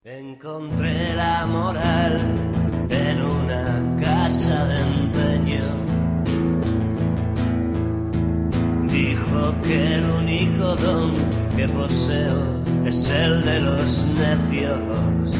Encontré la moral en una casa de empeño. Dijo que el único don que poseo es el de los necios.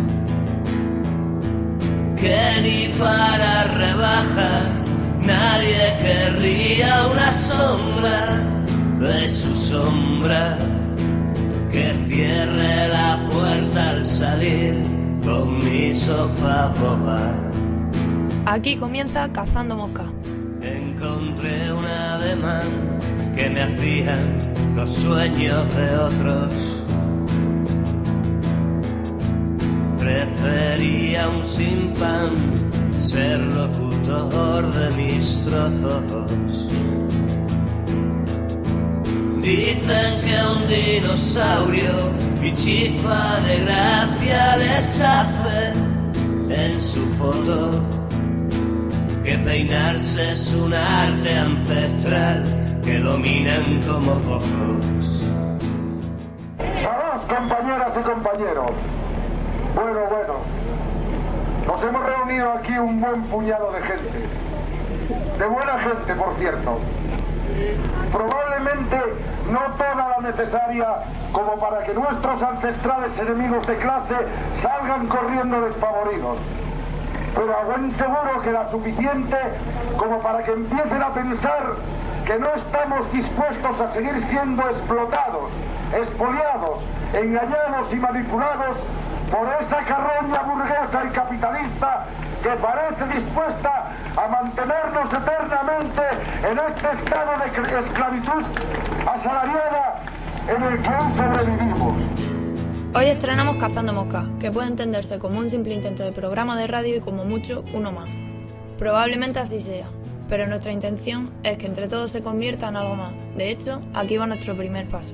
Que ni para rebajas nadie querría una sombra de su sombra. Que cierre la puerta al salir con mi sopa boba. Aquí comienza Cazando Mosca. Encontré un ademán que me hacían los sueños de otros. Prefería un sin pan, ser locutor de mis trozos. Dicen que un dinosaurio y chispa de gracia les hace en su foto. Que peinarse es un arte ancestral que dominan como pocos. ¡Saludos, compañeras y compañeros! Bueno, nos hemos reunido aquí un buen puñado de gente. De buena gente, por cierto. Probablemente no toda la necesaria como para que nuestros ancestrales enemigos de clase salgan corriendo despavoridos. Pero a buen seguro que la suficiente como para que empiecen a pensar que no estamos dispuestos a seguir siendo explotados, expoliados, engañados y manipulados por esa carroña burguesa y capitalista que parece dispuesta a mantenernos eternamente en este estado de esclavitud asalariada en el que aún sobrevivimos. Hoy estrenamos Cazando Mosca, que puede entenderse como un simple intento de programa de radio y como mucho uno más. Probablemente así sea, pero nuestra intención es que entre todos se convierta en algo más. De hecho, aquí va nuestro primer paso.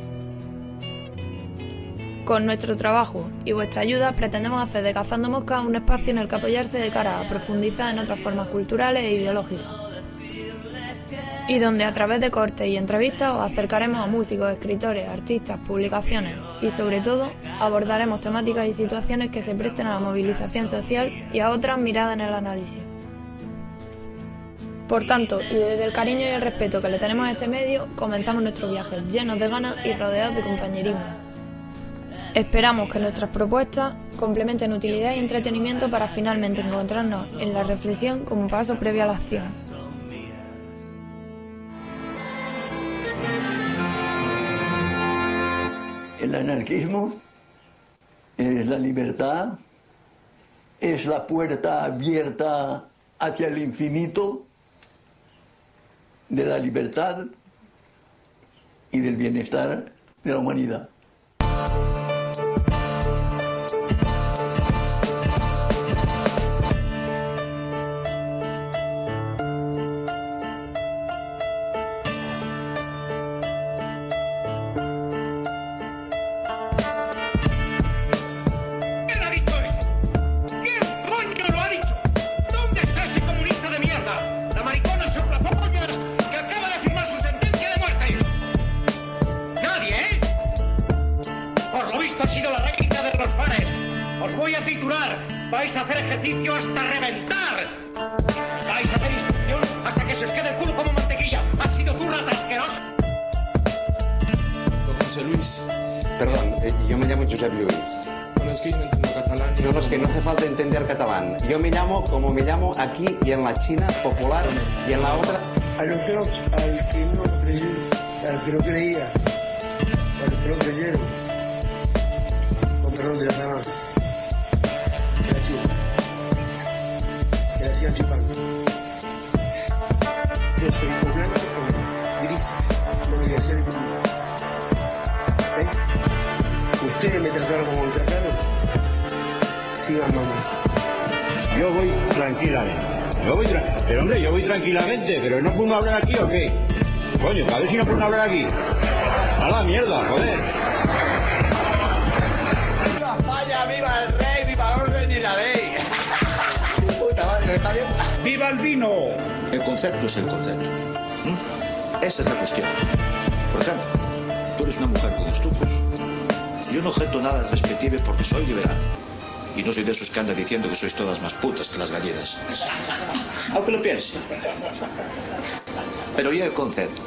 Con nuestro trabajo y vuestra ayuda pretendemos hacer de Cazando Mosca un espacio en el que apoyarse de cara a profundizar en otras formas culturales e ideológicas. Y donde a través de cortes y entrevistas os acercaremos a músicos, escritores, artistas, publicaciones y sobre todo abordaremos temáticas y situaciones que se presten a la movilización social y a otras miradas en el análisis. Por tanto, y desde el cariño y el respeto que le tenemos a este medio, comenzamos nuestro viaje llenos de ganas y rodeados de compañerismo. Esperamos que nuestras propuestas complementen utilidad y entretenimiento para finalmente encontrarnos en la reflexión como paso previo a la acción. El anarquismo es la libertad, es la puerta abierta hacia el infinito de la libertad y del bienestar de la humanidad. Vais a hacer ejercicio hasta reventar. Vais a hacer instrucción hasta que se os quede el culo como mantequilla. ¡Has sido tú, rata asquerosa! Don José Luis. Perdón, yo me llamo Josep Lluís. Bueno, es que yo no entiendo catalán. No, es que no hace falta entender catalán. Yo me llamo como me llamo aquí y en la China popular y en la otra. Al que no creía, al que no creyeron, con perdón de las damas. Que la sigan chupando. Yo soy un blanco con gris, no voy a ser ningún. Ustedes me trataron como me trataron, sigan mamá. Yo voy tranquilamente. Pero hombre, yo voy tranquilamente, pero ¿no puedo hablar aquí o qué? Coño, a ver si no puedo hablar aquí. A la mierda, joder. ¡Viva España, viva el rey, viva el orden y la ley! Puta madre, ¿está bien? ¡Viva el vino! El concepto es el concepto. Esa es la cuestión. Por ejemplo, tú eres una mujer con estupros Yo no objeto nada respective porque soy liberal. Y no soy de esos que andan diciendo que sois todas más putas que las gallegas. Aunque lo piense. Pero ¿y el concepto?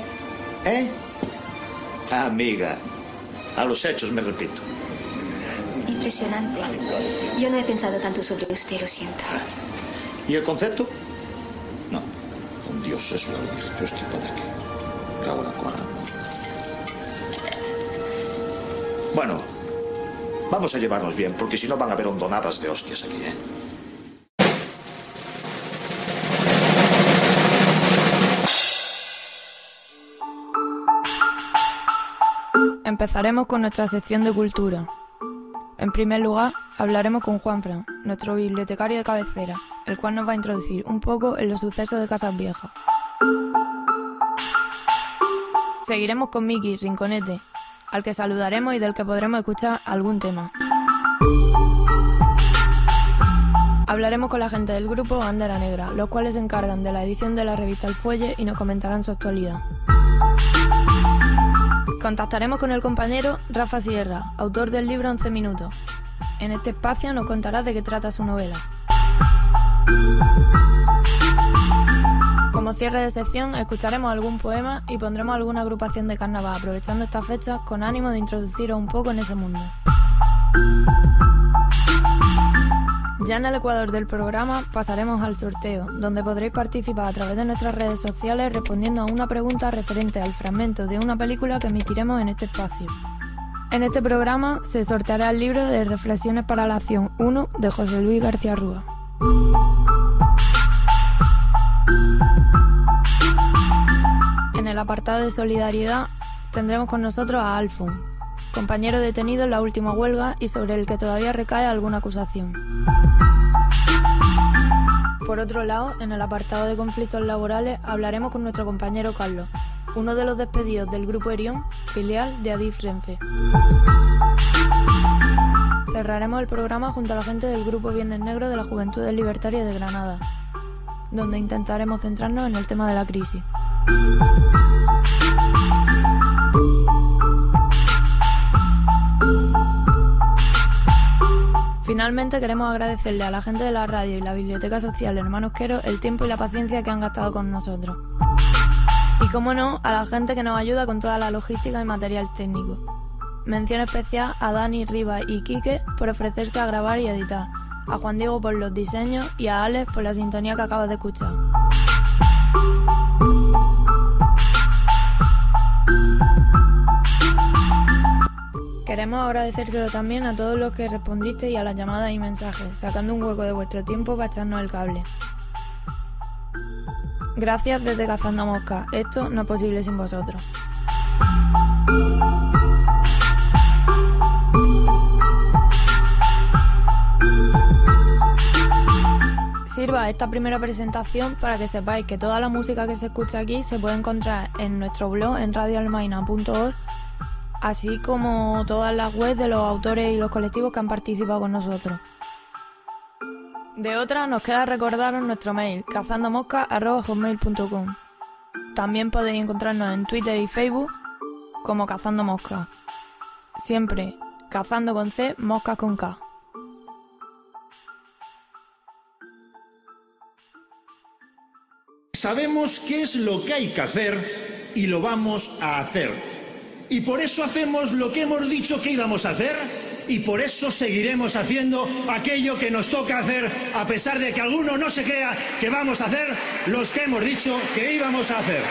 Amiga, a los hechos me repito. Impresionante. Yo no he pensado tanto sobre usted, lo siento. ¿Y el concepto? No. Con Dios, eso lo dije. Yo estoy para aquí. Cago en la cuadra. Bueno, vamos a llevarnos bien, porque si no van a haber hondonadas de hostias aquí, ¿eh? Empezaremos con nuestra sección de cultura. En primer lugar, hablaremos con Juanfran, nuestro bibliotecario de cabecera, el cual nos va a introducir un poco en los sucesos de Casas Viejas. Seguiremos con Miki Rinconete, al que saludaremos y del que podremos escuchar algún tema. Hablaremos con la gente del grupo Bandera Negra, los cuales se encargan de la edición de la revista El Fuelle y nos comentarán su actualidad. Contactaremos con el compañero Rafa Sierra, autor del libro 11 minutos. En este espacio nos contará de qué trata su novela. Como cierre de sección, escucharemos algún poema y pondremos alguna agrupación de carnaval, aprovechando esta fecha con ánimo de introduciros un poco en ese mundo. Ya en el ecuador del programa pasaremos al sorteo, donde podréis participar a través de nuestras redes sociales respondiendo a una pregunta referente al fragmento de una película que emitiremos en este espacio. En este programa se sorteará el libro de Reflexiones para la Acción 1 de José Luis García Rúa. En el apartado de solidaridad tendremos con nosotros a Alfon, compañero detenido en la última huelga y sobre el que todavía recae alguna acusación. Por otro lado, en el apartado de conflictos laborales hablaremos con nuestro compañero Carlos, uno de los despedidos del Grupo Erión, filial de Adif Renfe. Cerraremos el programa junto a la gente del Grupo Viernes Negro de la Juventudes Libertarias de Granada, donde intentaremos centrarnos en el tema de la crisis. Finalmente queremos agradecerle a la gente de la radio y la Biblioteca Social Hermanos Quero el tiempo y la paciencia que han gastado con nosotros. Y cómo no, a la gente que nos ayuda con toda la logística y material técnico. Mención especial a Dani, Rivas y Quique por ofrecerse a grabar y editar, a Juan Diego por los diseños y a Alex por la sintonía que acabas de escuchar. Queremos agradecérselo también a todos los que respondisteis a las llamadas y mensajes, sacando un hueco de vuestro tiempo para echarnos el cable. Gracias desde Cazando Moscas, esto no es posible sin vosotros. Sirva esta primera presentación para que sepáis que toda la música que se escucha aquí se puede encontrar en nuestro blog en radioalmaina.org, así como todas las webs de los autores y los colectivos que han participado con nosotros. De otra, nos queda recordaros nuestro mail, cazandomoscas@hotmail.com. También podéis encontrarnos en Twitter y Facebook como Cazando Moscas. Siempre cazando con C, moscas con K. Sabemos qué es lo que hay que hacer y lo vamos a hacer. Y por eso hacemos lo que hemos dicho que íbamos a hacer y por eso seguiremos haciendo aquello que nos toca hacer, a pesar de que alguno no se crea que vamos a hacer los que hemos dicho que íbamos a hacer.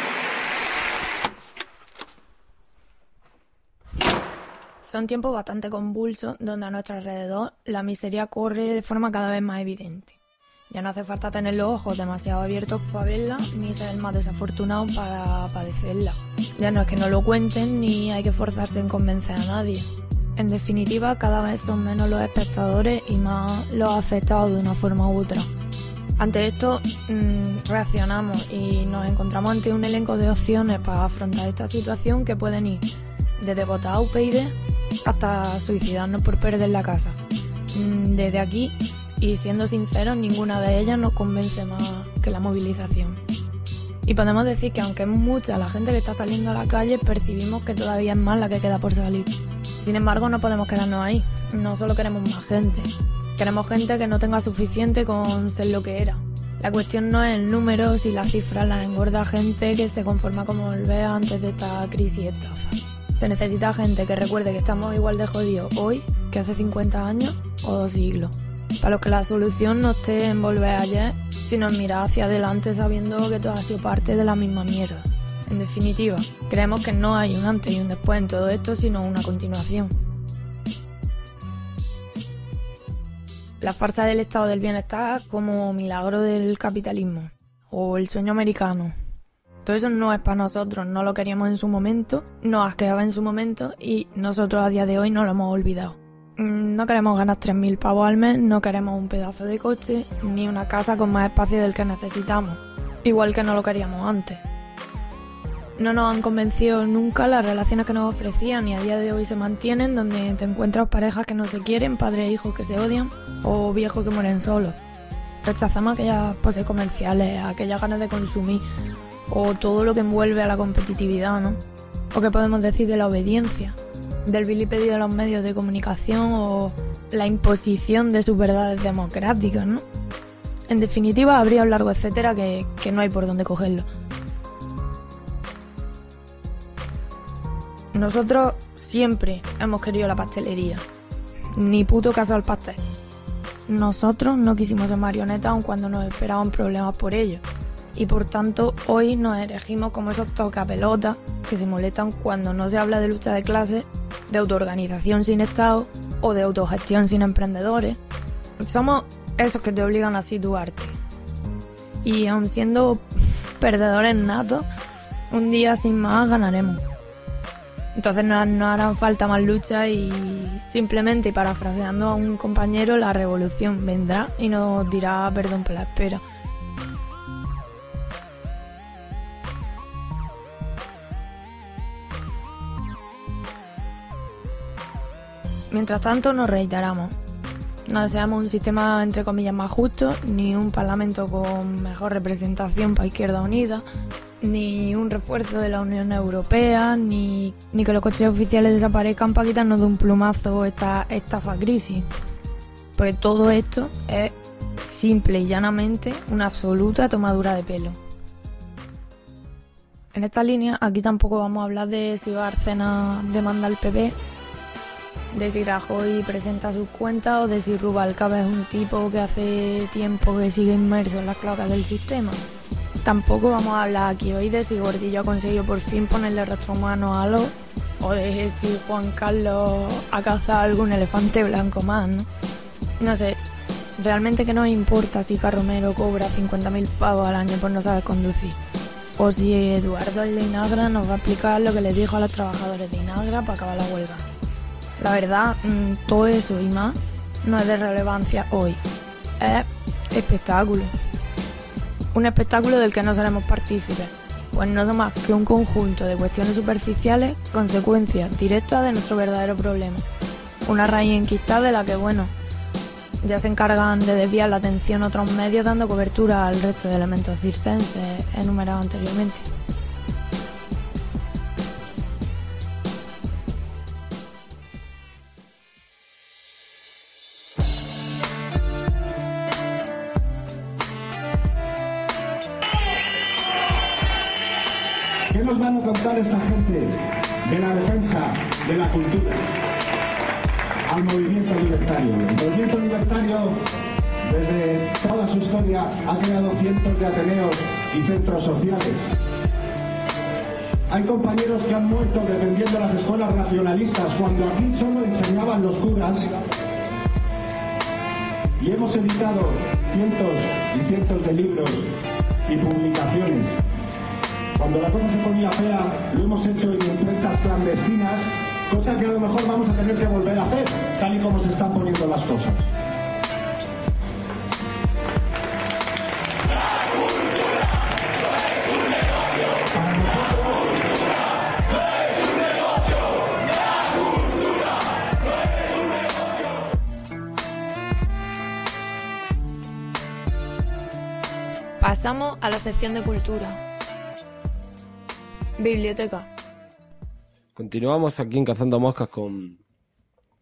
Son tiempos bastante convulsos donde a nuestro alrededor la miseria corre de forma cada vez más evidente. Ya no hace falta tener los ojos demasiado abiertos para verla, ni ser el más desafortunado para padecerla. Ya no es que no lo cuenten, ni hay que forzarse en convencer a nadie. En definitiva, cada vez son menos los espectadores y más los afectados de una forma u otra. Ante esto, reaccionamos y nos encontramos ante un elenco de opciones para afrontar esta situación que pueden ir desde votar a UPyD hasta suicidarnos por perder la casa. Desde aquí, y siendo sinceros, ninguna de ellas nos convence más que la movilización. Y podemos decir que aunque es mucha la gente que está saliendo a la calle, percibimos que todavía es más la que queda por salir. Sin embargo, no podemos quedarnos ahí. No solo queremos más gente. Queremos gente que no tenga suficiente con ser lo que era. La cuestión no es el número, si las cifras las engorda gente que se conforma como volver antes de esta crisis y estafa. Se necesita gente que recuerde que estamos igual de jodidos hoy que hace 50 años o 2 siglos. Para los que la solución no esté en volver ayer, sino en mirar hacia adelante sabiendo que todo ha sido parte de la misma mierda. En definitiva, creemos que no hay un antes y un después en todo esto, sino una continuación. La farsa del estado del bienestar como milagro del capitalismo o el sueño americano. Todo eso no es para nosotros, no lo queríamos en su momento, nos asqueaba en su momento y nosotros a día de hoy no lo hemos olvidado. No queremos ganar 3.000 pavos al mes, no queremos un pedazo de coche ni una casa con más espacio del que necesitamos, igual que no lo queríamos antes. No nos han convencido nunca las relaciones que nos ofrecían y a día de hoy se mantienen, donde te encuentras parejas que no se quieren, padres e hijos que se odian o viejos que mueren solos. Rechazamos aquellas poses comerciales, aquellas ganas de consumir o todo lo que envuelve a la competitividad, ¿no? O qué podemos decir de la obediencia, del vilipendio de los medios de comunicación o la imposición de sus verdades democráticas, ¿no? En definitiva, habría un largo etcétera que no hay por dónde cogerlo. Nosotros siempre hemos querido la pastelería. Ni puto caso al pastel. Nosotros no quisimos ser marionetas aun cuando nos esperaban problemas por ello. Y por tanto, hoy nos erigimos como esos tocapelotas que se molestan cuando no se habla de lucha de clases, de autoorganización sin Estado o de autogestión sin emprendedores. Somos esos que te obligan a situarte. Y aun siendo perdedores natos, un día sin más ganaremos. Entonces no harán falta más luchas y simplemente, parafraseando a un compañero, la revolución vendrá y nos dirá perdón por la espera. Mientras tanto nos reiteramos. No deseamos un sistema entre comillas más justo, ni un parlamento con mejor representación para Izquierda Unida, ni un refuerzo de la Unión Europea, ni que los coches oficiales desaparezcan para quitarnos de un plumazo esta estafa crisis. Porque todo esto es simple y llanamente una absoluta tomadura de pelo. En esta línea, aquí tampoco vamos a hablar de si Bárcenas demanda al PP, de si Rajoy presenta sus cuentas o de si Rubalcaba es un tipo que hace tiempo que sigue inmerso en las cloacas del sistema. Tampoco vamos a hablar aquí hoy de si Gordillo ha conseguido por fin ponerle rostro humano a Aló o de si Juan Carlos ha cazado algún elefante blanco más, ¿no? No sé, realmente que nos importa si Carromero cobra 50.000 pavos al año por no saber conducir. O si Eduardo el de Inagra nos va a explicar lo que les dijo a los trabajadores de Inagra para acabar la huelga. La verdad, todo eso y más no es de relevancia hoy. Es espectáculo. Un espectáculo del que no seremos partícipes, pues no son más que un conjunto de cuestiones superficiales, consecuencias directas de nuestro verdadero problema. Una raíz enquistada de la que, bueno, ya se encargan de desviar la atención otros medios dando cobertura al resto de elementos circenses enumerados anteriormente. ¿Qué nos van a contar esta gente de la defensa de la cultura al movimiento libertario? El movimiento libertario, desde toda su historia, ha creado cientos de ateneos y centros sociales. Hay compañeros que han muerto defendiendo las escuelas racionalistas cuando aquí solo enseñaban los curas. Y hemos editado cientos y cientos de libros y publicaciones. Cuando la cosa se ponía fea, lo hemos hecho en imprentas clandestinas, cosa que a lo mejor vamos a tener que volver a hacer, tal y como se están poniendo las cosas. Pasamos a la sección de cultura. Biblioteca. Continuamos aquí en Cazando Moscas con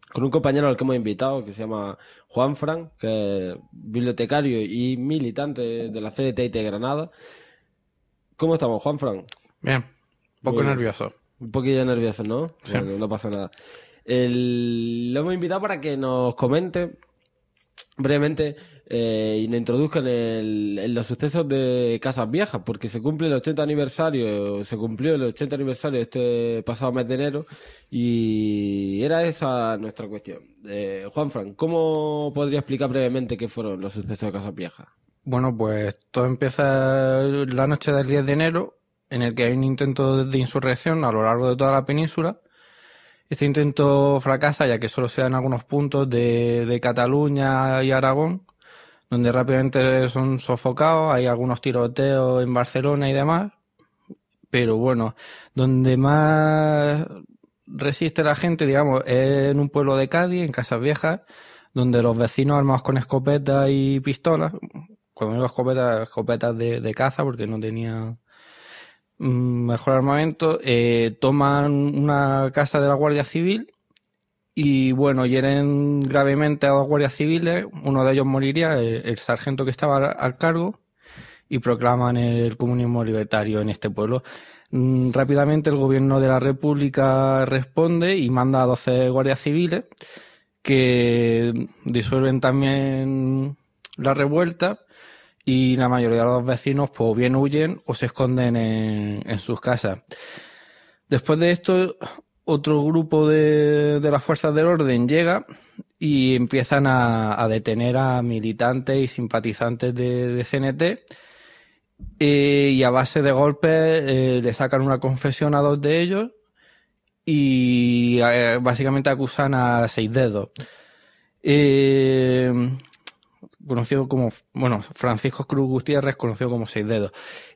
con un compañero al que hemos invitado, que se llama Juanfran, que es bibliotecario y militante de la CDTIT de Granada. ¿Cómo estamos, Juanfran? Bien, un poco nervioso. Un poquillo nervioso, ¿no? Sí. Bueno, no pasa nada. Lo hemos invitado para que nos comente brevemente y nos introduzca en los sucesos de Casas Viejas, porque se cumplió el 80 aniversario este pasado mes de enero, y era esa nuestra cuestión. Juanfran, ¿cómo podría explicar brevemente qué fueron los sucesos de Casas Viejas? Bueno, pues todo empieza la noche del 10 de enero, en el que hay un intento de insurrección a lo largo de toda la península. Este intento fracasa, ya que solo se dan algunos puntos de Cataluña y Aragón, donde rápidamente son sofocados. Hay algunos tiroteos en Barcelona y demás. Pero bueno, donde más resiste la gente, digamos, es en un pueblo de Cádiz, en Casas Viejas, donde los vecinos armados con escopetas y pistolas, cuando digo escopetas de caza, porque no tenían mejor armamento, toman una casa de la Guardia Civil y bueno, hieren gravemente a dos guardias civiles. Uno de ellos moriría, el sargento que estaba al cargo, y proclaman el comunismo libertario en este pueblo. Rápidamente el gobierno de la República responde y manda a 12 guardias civiles que disuelven también la revuelta. Y la mayoría de los vecinos pues bien huyen o se esconden en sus casas. Después de esto, otro grupo de las fuerzas del orden llega y empiezan a detener a militantes y simpatizantes de CNT. Y a base de golpes le sacan una confesión a dos de ellos y básicamente acusan a Seis Dedos. Conocido como, bueno, Francisco Cruz Gutiérrez, conocido como Seis Dedos.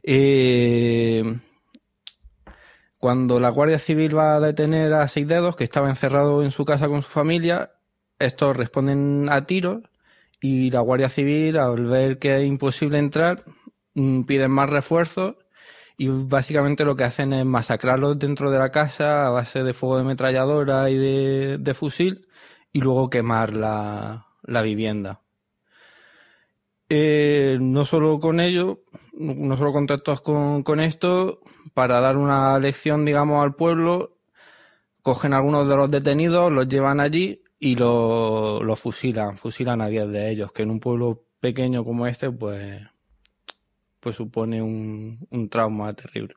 Cuando la Guardia Civil va a detener a Seis Dedos, que estaba encerrado en su casa con su familia, estos responden a tiros y la Guardia Civil, al ver que es imposible entrar, piden más refuerzos y básicamente lo que hacen es masacrarlos dentro de la casa a base de fuego de ametralladora y de fusil, y luego quemar la vivienda. No solo con ello, no solo contentos con esto, para dar una lección, digamos, al pueblo, cogen a algunos de los detenidos, los llevan allí y los fusilan a 10 de ellos, que en un pueblo pequeño como este, pues supone un trauma terrible.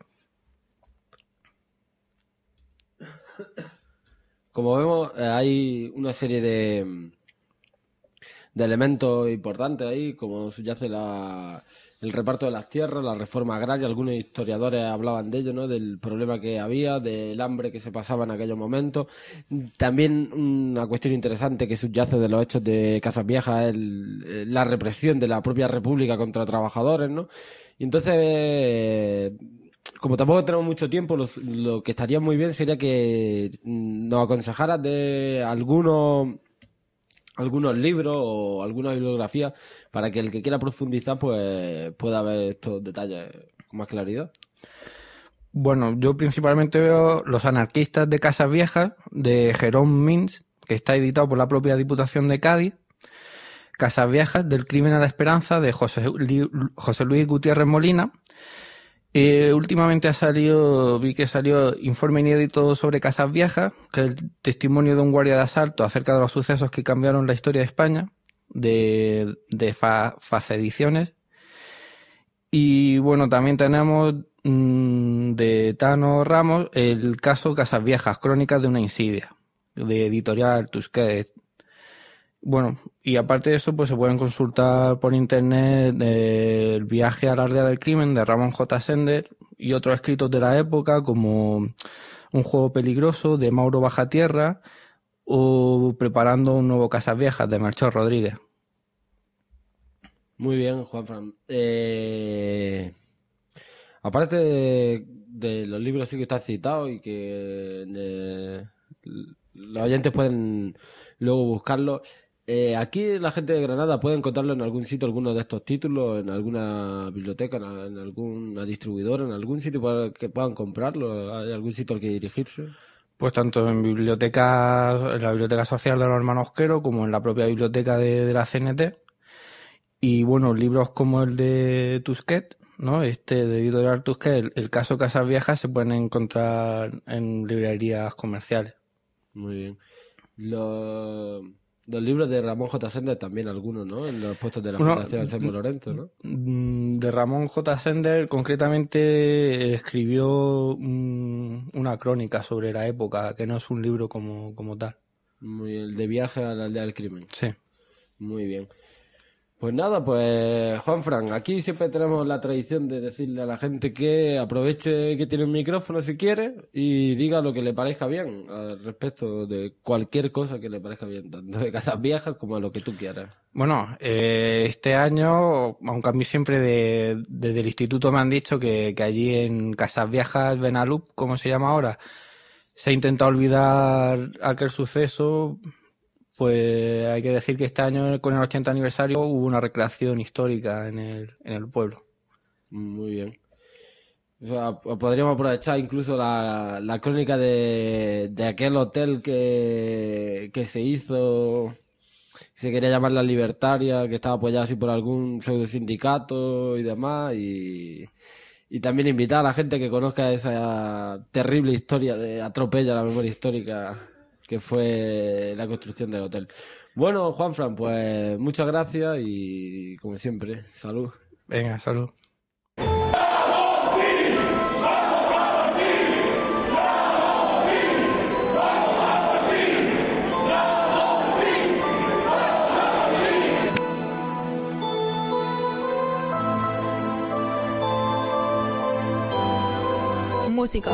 Como vemos, hay una serie de elementos importantes ahí, como subyace el reparto de las tierras, la reforma agraria. Algunos historiadores hablaban de ello, ¿no? Del problema que había, del hambre que se pasaba en aquellos momentos. También una cuestión interesante que subyace de los hechos de Casas Viejas es la represión de la propia República contra trabajadores, ¿no? Y entonces, como tampoco tenemos mucho tiempo, lo que estaría muy bien sería que nos aconsejaras de algunos libros o alguna bibliografía para que el que quiera profundizar pues pueda ver estos detalles con más claridad. Bueno, yo principalmente veo Los anarquistas de Casas Viejas, de Jerome Mins, que está editado por la propia Diputación de Cádiz. Casas Viejas, del crimen a la esperanza, de José Luis Gutiérrez Molina. Últimamente vi que salió Informe inédito sobre Casas Viejas, que es el testimonio de un guardia de asalto acerca de los sucesos que cambiaron la historia de España, de Facediciones. Y bueno, también tenemos de Tano Ramos el caso Casas Viejas, Crónicas de una insidia, de Editorial Tusquets. Bueno, y aparte de eso, pues se pueden consultar por internet el viaje a la aldea del crimen de Ramón J. Sender y otros escritos de la época, como Un juego peligroso de Mauro Bajatierra o Preparando un nuevo Casas Viejas de Melchor Rodríguez. Muy bien, Juanfran. Aparte de los libros sí que estás citado y que los oyentes pueden luego buscarlos, aquí la gente de Granada puede encontrarlo en algún sitio, alguno de estos títulos, en alguna biblioteca, en alguna distribuidora, en algún sitio para que puedan comprarlo. ¿Hay algún sitio al que dirigirse? Pues tanto en la biblioteca social de los hermanos Quero como en la propia biblioteca de la CNT. Y bueno, libros como el de Tusquet, ¿no? De editorial Tusquet, el caso Casas Viejas, se pueden encontrar en librerías comerciales. Muy bien. Los libros de Ramón J. Sender también algunos, ¿no? En los puestos de la Fundación Anselmo Lorenzo, ¿no? De Ramón J. Sender, concretamente, escribió una crónica sobre la época, que no es un libro como tal. Muy bien, el de Viaje a la aldea del crimen. Sí. Muy bien. Pues nada, pues Juanfran, aquí siempre tenemos la tradición de decirle a la gente que aproveche que tiene un micrófono si quiere y diga lo que le parezca bien al respecto de cualquier cosa que le parezca bien, tanto de Casas Viejas como de lo que tú quieras. Bueno, este año, aunque a mí siempre desde el instituto me han dicho que allí en Casas Viejas, Benalup, como se llama ahora, se ha intentado olvidar aquel suceso. Pues hay que decir que este año, con el 80 aniversario, hubo una recreación histórica en el pueblo. Muy bien. O sea, podríamos aprovechar incluso la crónica de aquel hotel que se hizo, se quería llamar La Libertaria, que estaba apoyado así por algún pseudo sindicato y demás, y también invitar a la gente que conozca esa terrible historia de atropella a la memoria histórica que fue la construcción del hotel. Bueno, Juanfran, pues muchas gracias y, como siempre, salud. Venga, salud. Música.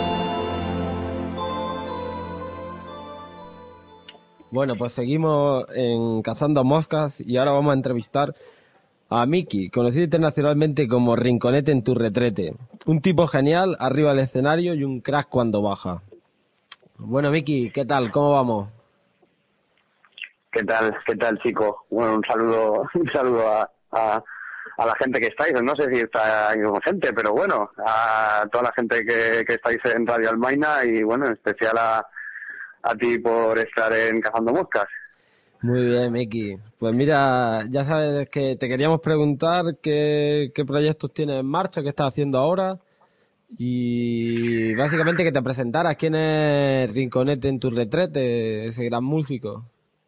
Bueno, pues seguimos en Cazando Moscas y ahora vamos a entrevistar a Miki, conocido internacionalmente como Rinconete en tu retrete. Un tipo genial, arriba del escenario y un crack cuando baja. Bueno, Miki, ¿qué tal? ¿Cómo vamos? ¿Qué tal, chico? Bueno, un saludo a la gente que estáis. No sé si está ahí con gente, pero bueno, a toda la gente que estáis en Radio Almaina y bueno, en especial a ti por estar en Cazando Moscas. Muy bien, Miki. Pues mira, ya sabes que te queríamos preguntar qué proyectos tienes en marcha, qué estás haciendo ahora y básicamente que te presentaras quién es Rinconete en tu retrete, ese gran músico.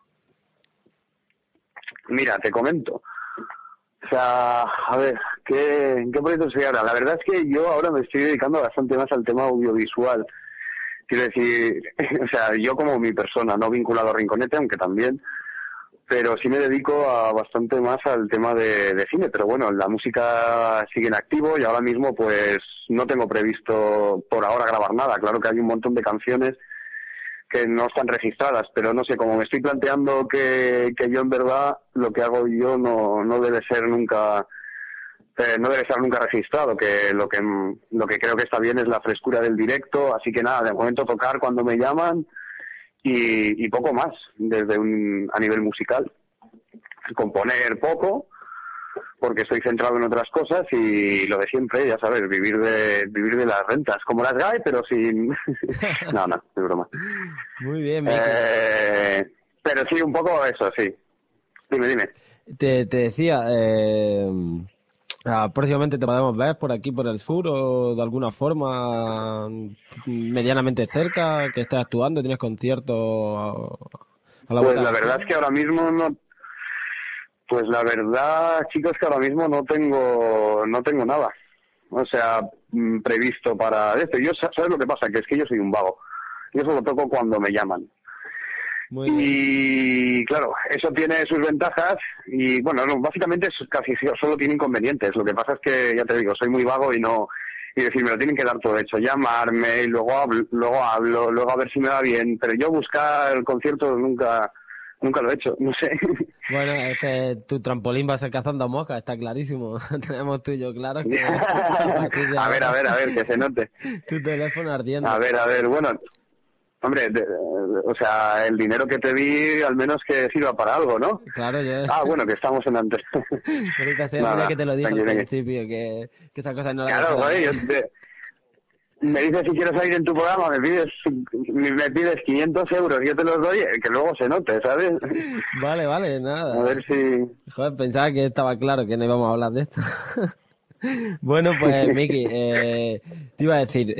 Mira, te comento. O sea, a ver, ¿qué proyectos estoy ahora? La verdad es que yo ahora me estoy dedicando bastante más al tema audiovisual. Quiero decir, o sea, yo como mi persona, no vinculado a Rinconete, aunque también, pero sí me dedico bastante más al tema de cine. Pero bueno, la música sigue en activo y ahora mismo pues no tengo previsto por ahora grabar nada. Claro que hay un montón de canciones que no están registradas, pero no sé, como me estoy planteando que yo en verdad lo que hago yo no debe ser nunca... no debe estar nunca registrado, que lo que creo que está bien es la frescura del directo, así que nada, de momento tocar cuando me llaman y poco más, a nivel musical. Componer poco, porque estoy centrado en otras cosas y lo de siempre, ya sabes, vivir de las rentas, como las GAE, pero sin... no, es broma. Muy bien, Miki. Pero sí, un poco eso, sí. Dime. Te decía... próximamente te podemos ver por aquí, por el sur, o de alguna forma medianamente cerca, que estés actuando, tienes conciertos a la Pues vuelta. la verdad es que ahora mismo no. Pues la verdad, chicos, que ahora mismo no tengo nada. O sea, previsto para esto. ¿Sabes lo que pasa? Que es que yo soy un vago. Yo solo toco cuando me llaman. Y claro, eso tiene sus ventajas y bueno, básicamente casi solo tiene inconvenientes. Lo que pasa es que, ya te digo, soy muy vago y decir, me lo tienen que dar todo hecho, llamarme y luego hablo, luego a ver si me va bien, pero yo buscar conciertos nunca lo he hecho, no sé. Bueno, tu trampolín va a ser Cazando Moscas, está clarísimo. Tenemos tú y yo claro que a ver, que se note. Tu teléfono ardiendo. A ver, bueno. Hombre, o sea, el dinero que te di al menos que sirva para algo, ¿no? Claro, yo... bueno, que estamos en antes. Ahorita se que te lo dije al principio, que esas cosas no las... Claro, güey, me dices si quieres salir en tu programa, me pides 500 euros, yo te los doy, que luego se note, ¿sabes? Vale, nada. A ver si... Joder, pensaba que estaba claro que no íbamos a hablar de esto. Bueno, pues, Miki, te iba a decir,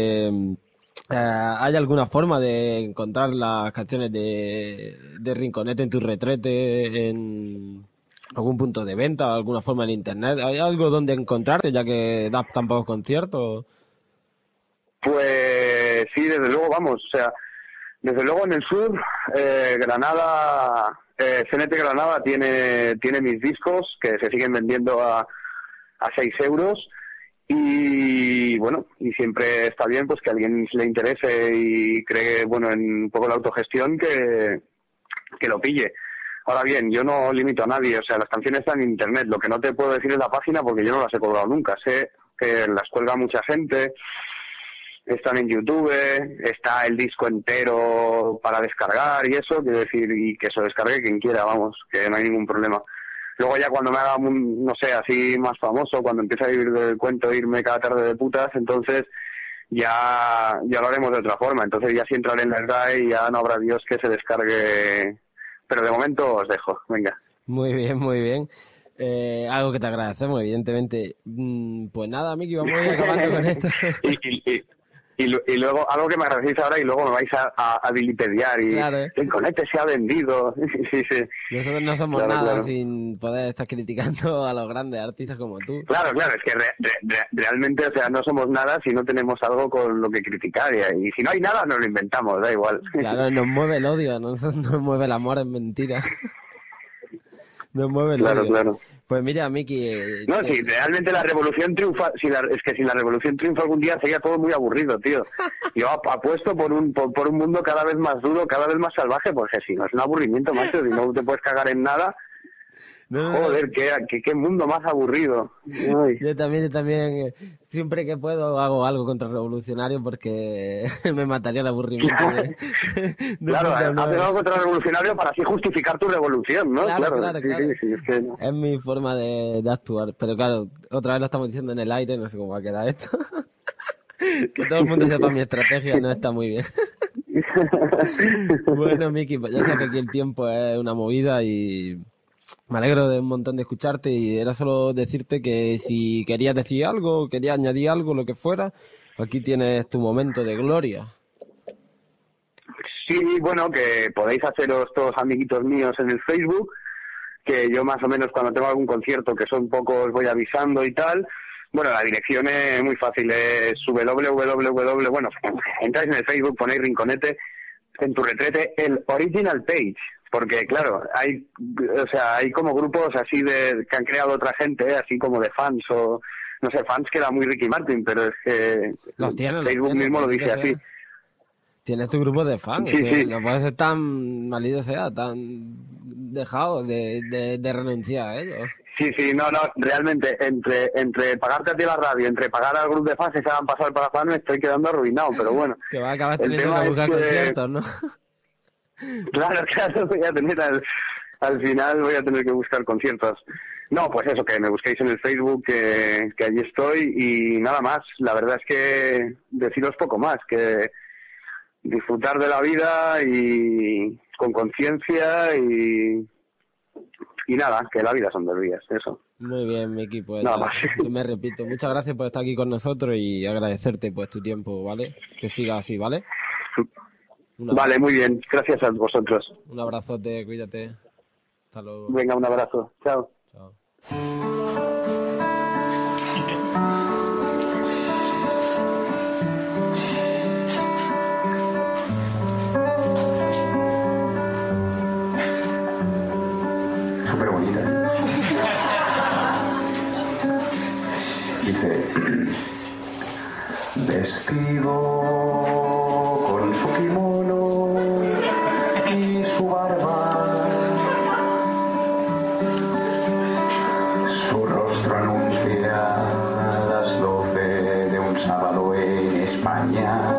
¿hay alguna forma de encontrar las canciones de Rinconete en tu retrete, en algún punto de venta, alguna forma en internet? ¿Hay algo donde encontrarte, ya que das tan pocos conciertos? Pues sí, desde luego, vamos, o sea, desde luego en el sur, Granada, CNT Granada tiene mis discos que se siguen vendiendo a 6 euros y bueno, y siempre está bien pues que a alguien le interese y cree, bueno, en un poco la autogestión que lo pille. Ahora bien, yo no limito a nadie, o sea, las canciones están en internet, lo que no te puedo decir es la página porque yo no las he colgado nunca, sé que las cuelga mucha gente, están en YouTube, está el disco entero para descargar y eso, quiero decir, y que se lo descargue quien quiera, vamos, que no hay ningún problema. Luego ya cuando me haga, no sé, así más famoso, cuando empiece a vivir del cuento, irme cada tarde de putas, entonces ya lo haremos de otra forma. Entonces ya si entraré en la RAE y ya no habrá Dios que se descargue. Pero de momento os dejo, venga. Muy bien. Algo que te agradecemos, evidentemente. Pues nada, Miki, vamos a ir acabando con esto. Y luego, algo que me agradecéis ahora y luego me vais a vilipediar y claro, el Conete se ha vendido. Sí. Nosotros no somos nada sin poder estar criticando a los grandes artistas como tú. Claro, es que realmente, o sea, no somos nada si no tenemos algo con lo que criticar y si no hay nada nos lo inventamos, da igual. Claro, nos mueve el odio, a nosotros nos mueve el amor, es mentira. Nos mueve el odio. Claro. Pues mira, Miki... No, si realmente la revolución triunfa, si la revolución triunfa algún día sería todo muy aburrido, tío. Yo apuesto por un mundo cada vez más duro, cada vez más salvaje, porque si no es un aburrimiento, macho, si no te puedes cagar en nada... Joder, qué mundo más aburrido. Ay. Yo también, siempre que puedo hago algo contrarrevolucionario porque me mataría el aburrimiento. Claro, haces algo contrarrevolucionario para así justificar tu revolución, ¿no? Claro. Sí, es que... Es mi forma de actuar, pero claro, otra vez lo estamos diciendo en el aire, no sé cómo va a quedar esto. Que todo el mundo sepa mi estrategia no está muy bien. Bueno, Miki, ya sabes que aquí el tiempo es una movida y... Me alegro de un montón de escucharte y era solo decirte que si querías decir algo, querías añadir algo, lo que fuera, aquí tienes tu momento de gloria. Sí, bueno, que podéis haceros todos amiguitos míos en el Facebook, que yo más o menos cuando tengo algún concierto, que son pocos, voy avisando y tal. Bueno, la dirección es muy fácil, es bueno, entráis en el Facebook, ponéis Rinconete, en tu retrete, el original page. Porque, claro, hay como grupos así que han creado otra gente, así como de fans o, no sé, fans que era muy Ricky Martin, pero es que Facebook mismo lo dice así. Tienes tu grupo de fans, sí. No puedes ser tan maldito sea, tan dejado de renunciar a ellos. Sí, no, realmente, entre pagarte a ti la radio, entre pagar al grupo de fans y se van a pasar para fans, me estoy quedando arruinado, pero bueno. Que va a acabar teniendo que buscar conciertos, ¿no? Claro, voy a tener al final voy a tener que buscar conciertos. No, pues eso, que me busquéis en el Facebook, que allí estoy y nada más. La verdad es que deciros poco más, que disfrutar de la vida y con conciencia y nada, que la vida son 2 días, eso. Muy bien, Miki, pues nada más. Yo me repito, muchas gracias por estar aquí con nosotros y agradecerte pues tu tiempo, ¿vale? Que siga así, ¿vale? Vale, muy bien. Gracias a vosotros. Un abrazote, cuídate. Hasta luego. Venga, un abrazo. Chao. Chao. Súper bonita. Dice... Vestido con su kimono y su barba, su rostro anuncia las 12 de un sábado en España.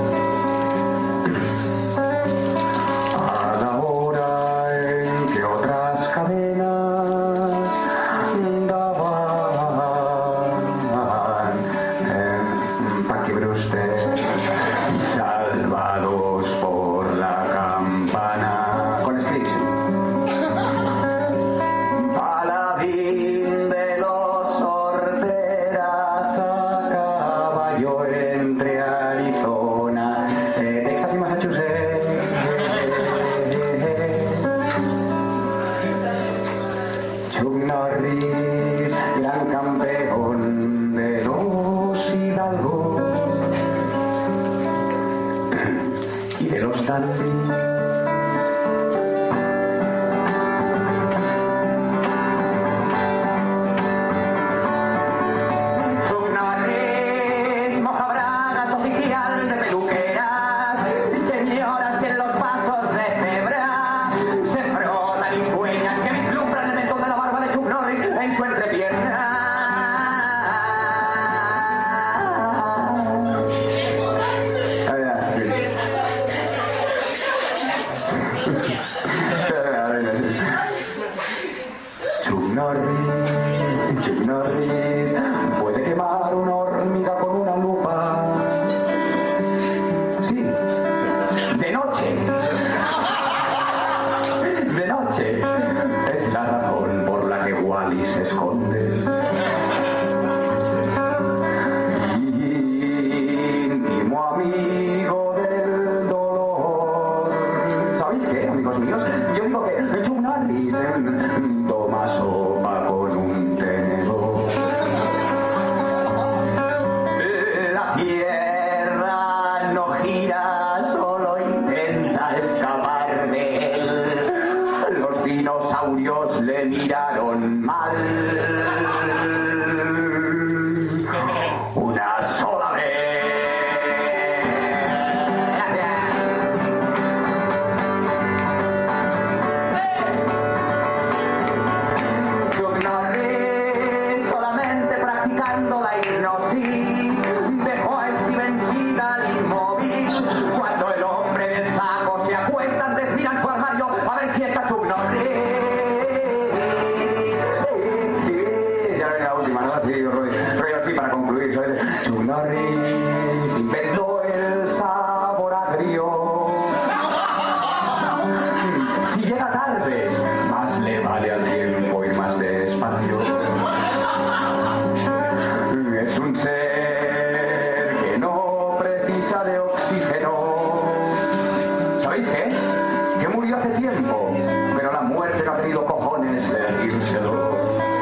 A la hora en que otras cadenas daban pa' que usted Chuck Norris, gran campeón de los hidalgos y de los dandis. Chuck Norris puede quemar una hormiga con una lupa. Sí, de noche. De noche. Es la razón por la que Wally se esconde. Íntimo amigo del dolor. ¿Sabéis qué, amigos míos? Yo digo que Chuck Norris toma sopa con un tenedor. La tierra no gira, solo intenta escapar de él. Los dinosaurios le miraron mal. Una sola vez. Chuck Norris inventó el sabor agrio. Si llega tarde, más le vale al tiempo ir más despacio. Es un ser que no precisa de oxígeno. ¿Sabéis qué? Que murió hace tiempo, pero la muerte no ha tenido cojones de decírselo.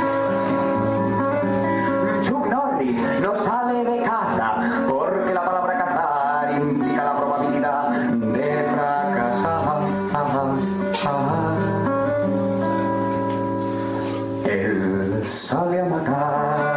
Chuck Norris no sale de caza porque la palabra cazar implica la probabilidad de fracasar. Él sale a matar.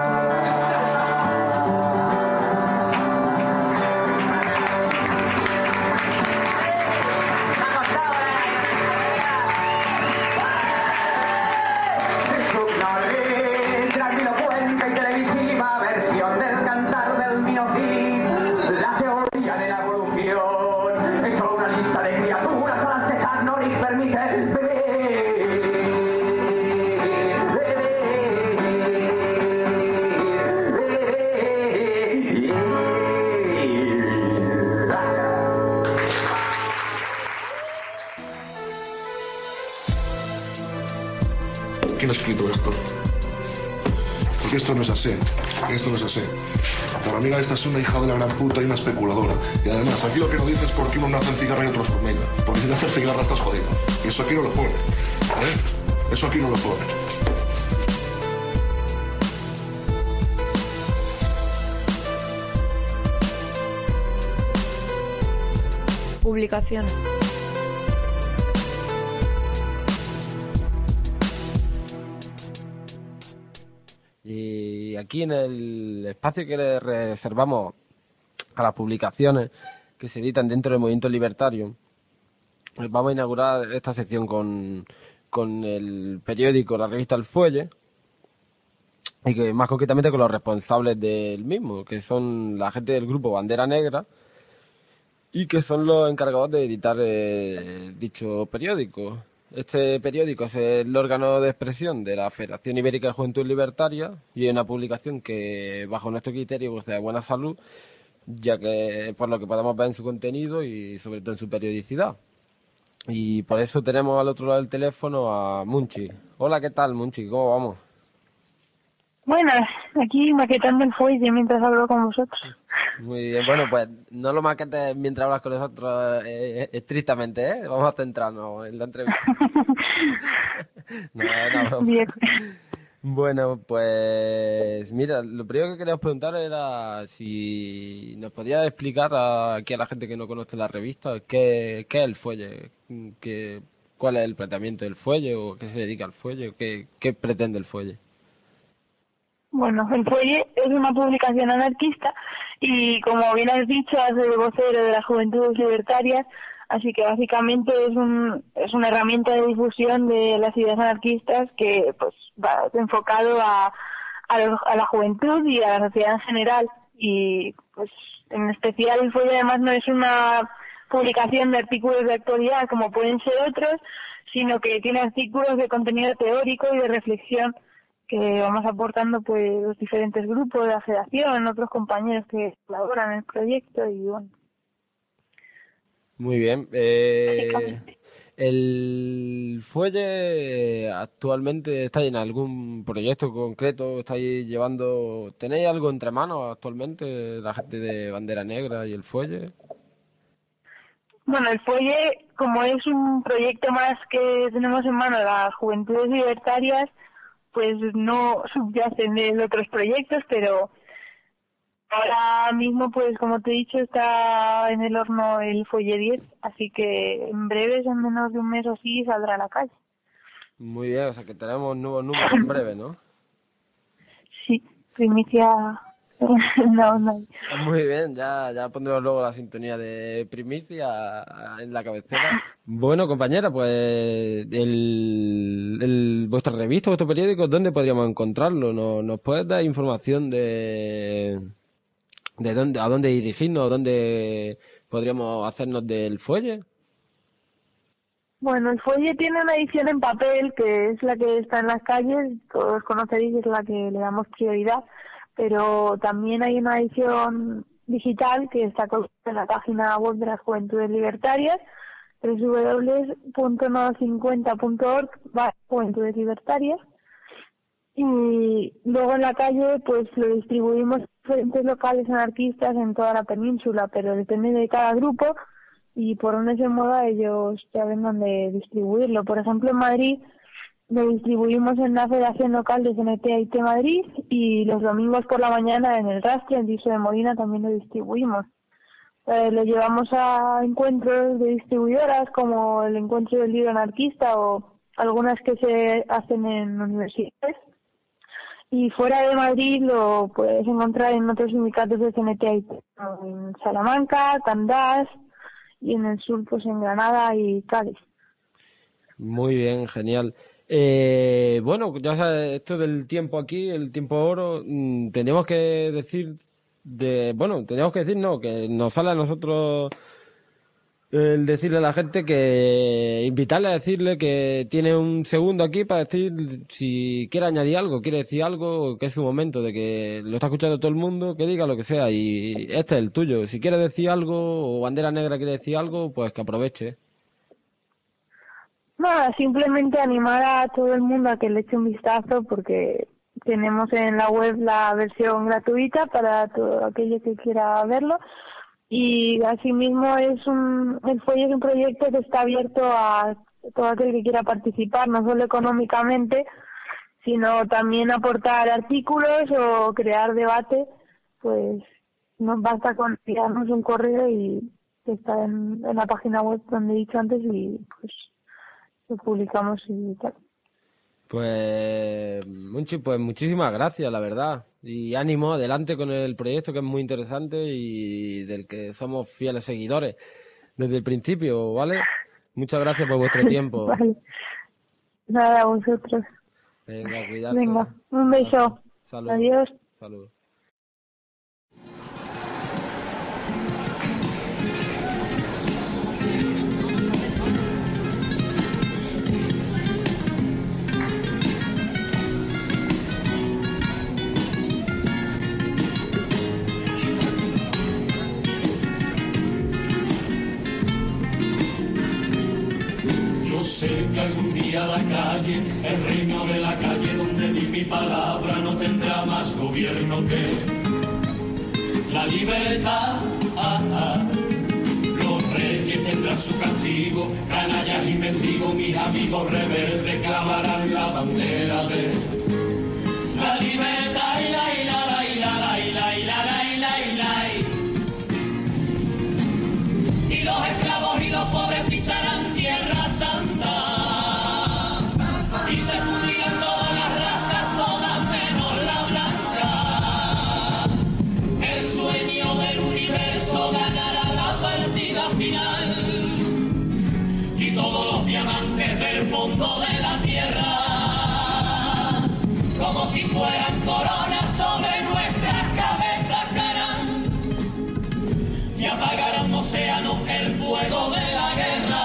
¿Quién ha escrito esto? Porque esto no es así. Esto no es así. La amiga esta es una hija de la gran puta y una especuladora. Y además, aquí lo que no dices es por qué uno nace en cigarra y otro es hormiga. Porque si naces cigarra estás jodido. Y eso aquí no lo pone. Eso aquí no lo pone. Publicaciones. Y aquí en el espacio que le reservamos a las publicaciones que se editan dentro del movimiento libertario, vamos a inaugurar esta sección con el periódico, la revista El Fuelle, y que más concretamente con los responsables del mismo, que son la gente del grupo Bandera Negra, y que son los encargados de editar dicho periódico. Este periódico es el órgano de expresión de la Federación Ibérica de Juventud Libertaria y es una publicación que, bajo nuestro criterio, es de buena salud, ya que por lo que podemos ver en su contenido y sobre todo en su periodicidad. Y por eso tenemos al otro lado del teléfono a Munchi. Hola, ¿qué tal, Munchi? ¿Cómo vamos? Buenas, aquí maquetando el fuelle mientras hablo con vosotros. Muy bien, bueno, pues no lo maquetes mientras hablas con nosotros estrictamente, ¿eh? Vamos a centrarnos en la entrevista. No, era broma. Bien. Bueno, pues mira, lo primero que queríamos preguntar era si nos podías explicar aquí a la gente que no conoce la revista qué es el fuelle, cuál es el planteamiento del fuelle o qué se dedica al fuelle, qué pretende el fuelle. Bueno, el fuelle es una publicación anarquista y, como bien has dicho, hace de vocero de las Juventudes Libertarias, así que básicamente es una herramienta de difusión de las ideas anarquistas que pues va enfocado a la juventud y a la sociedad en general. Y pues en especial el fuelle además no es una publicación de artículos de actualidad como pueden ser otros, sino que tiene artículos de contenido teórico y de reflexión que vamos aportando pues los diferentes grupos de la federación, otros compañeros que colaboran en el proyecto y bueno. Muy bien. ¿El fuelle actualmente está en algún proyecto concreto? ¿Estáis llevando, tenéis algo entre manos actualmente, la gente de Bandera Negra y el fuelle? Bueno, el fuelle, como es un proyecto más que tenemos en mano las Juventudes Libertarias, pues no subyacen de otros proyectos, pero ahora mismo, pues como te he dicho, está en el horno el fuelle 10, así que en breves, en menos de un mes o así, saldrá a la calle. Muy bien, o sea que tenemos nuevos números en breve, ¿no? Sí, primicia. No. Muy bien, ya pondremos luego la sintonía de primicia en la cabecera. Bueno, compañera, pues vuestra revista, vuestro periódico, ¿dónde podríamos encontrarlo? ¿Nos puedes dar información de dónde, a dónde dirigirnos, dónde podríamos hacernos del fuelle? Bueno, el fuelle tiene una edición en papel, que es la que está en las calles, todos conoceréis, es la que le damos prioridad, pero también hay una edición digital que está en la página web de las Juventudes Libertarias, www.no50.org/Juventudes Libertarias, y luego en la calle pues lo distribuimos en diferentes locales anarquistas en toda la península, pero depende de cada grupo y por donde se mueva ellos ya ven dónde distribuirlo. Por ejemplo, en Madrid lo distribuimos en la Federación Local de CNT Madrid y los domingos por la mañana en el Rastre, en Diso de Molina, también lo distribuimos. Lo llevamos a encuentros de distribuidoras como el Encuentro del Libro Anarquista o algunas que se hacen en universidades. Y fuera de Madrid lo puedes encontrar en otros sindicatos de CNT, en Salamanca, Candás y en el sur pues en Granada y Cádiz. Muy bien, genial. Bueno, ya sabes, esto del tiempo aquí, el tiempo oro, tendríamos que decir que nos sale a nosotros el decirle a la gente que invitarle a decirle que tiene un segundo aquí para decir si quiere añadir algo, quiere decir algo, que es su momento de que lo está escuchando todo el mundo, que diga lo que sea y este es el tuyo. Si quiere decir algo o Bandera Negra quiere decir algo, pues que aproveche. Nada, simplemente animar a todo el mundo a que le eche un vistazo porque tenemos en la web la versión gratuita para todo aquello que quiera verlo y asimismo el fuelle es un proyecto que está abierto a todo aquel que quiera participar, no solo económicamente, sino también aportar artículos o crear debate, pues nos basta con enviarnos un correo y está en la página web donde he dicho antes y pues lo publicamos y tal. Pues muchísimas gracias, la verdad. Y ánimo, adelante con el proyecto que es muy interesante y del que somos fieles seguidores desde el principio, ¿vale? Muchas gracias por vuestro tiempo. Vale. Nada, a vosotros. Venga, cuidarse. Venga, un beso. Salud. Adiós. Salud. Sé que algún día la calle, el reino de la calle donde di mi palabra no tendrá más gobierno que la libertad. Los reyes tendrán su castigo, canallas y mendigos, mis amigos rebeldes clamarán la bandera de la libertad. Y los esclavos y los pobres pisarán tierra santa y se fundirán todas las razas, todas menos la blanca. El sueño del universo ganará la partida final y todos los diamantes del fondo de la tierra, como si fueran coronas sobre nuestras cabezas, caerán y apagarán océano el fuego de la guerra.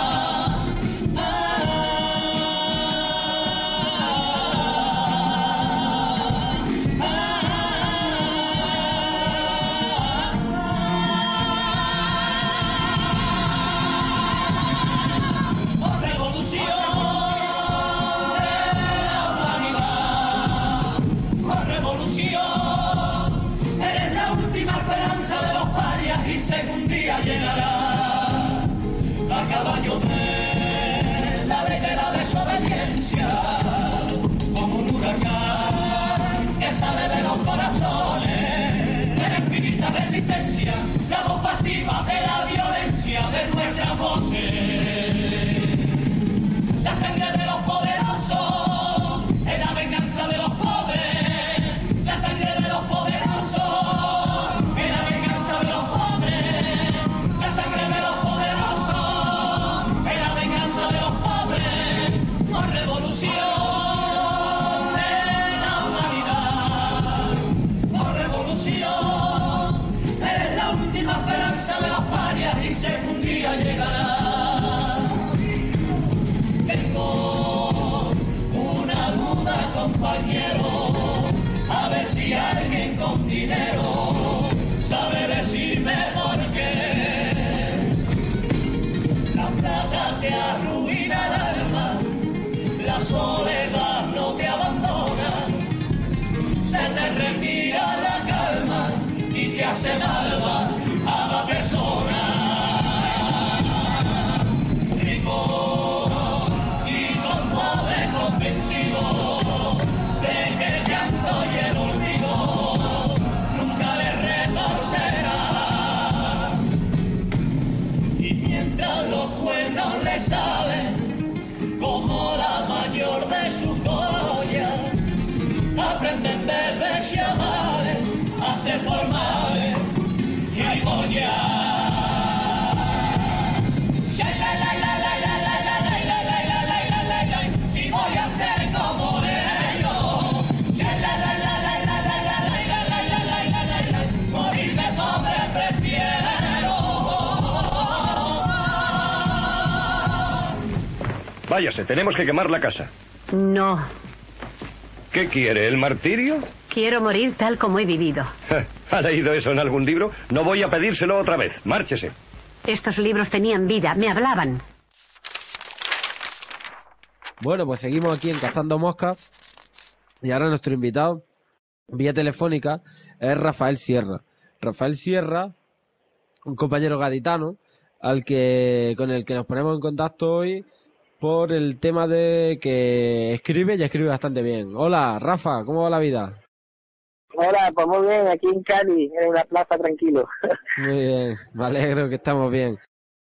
Llegará a caballo de la ley de la desobediencia, como un huracán que sale de los corazones, de la infinita resistencia, la voz pasiva de la violencia de nuestras voces, la sangre de los poderosos, es la venganza de los pobres, la sangre de los poderosos. Llegará. Tengo una duda, compañero, a ver si alguien con dinero sabe decirme por qué la plata te arruina el alma, la soledad no te abandona, se te retira la calma y te hace malva a la persona. De que el llanto y el olvido nunca le retorcerá, y mientras los cuernos le salen como la mayor de sus joyas, aprenden verdes llamales, hace formales y hay joyas. Váyase, tenemos que quemar la casa. No. ¿Qué quiere, el martirio? Quiero morir tal como he vivido. ¿Ha leído eso en algún libro? No voy a pedírselo otra vez. Márchese. Estos libros tenían vida, me hablaban. Bueno, pues seguimos aquí en Cazando Moscas. Y ahora nuestro invitado, vía telefónica, es Rafael Sierra. Rafael Sierra, un compañero gaditano, con el que nos ponemos en contacto hoy por el tema de que escribe y escribe bastante bien. Hola, Rafa, ¿cómo va la vida? Hola, pues muy bien, aquí en Cádiz, en la plaza, tranquilo. Muy bien, me alegro que estamos bien.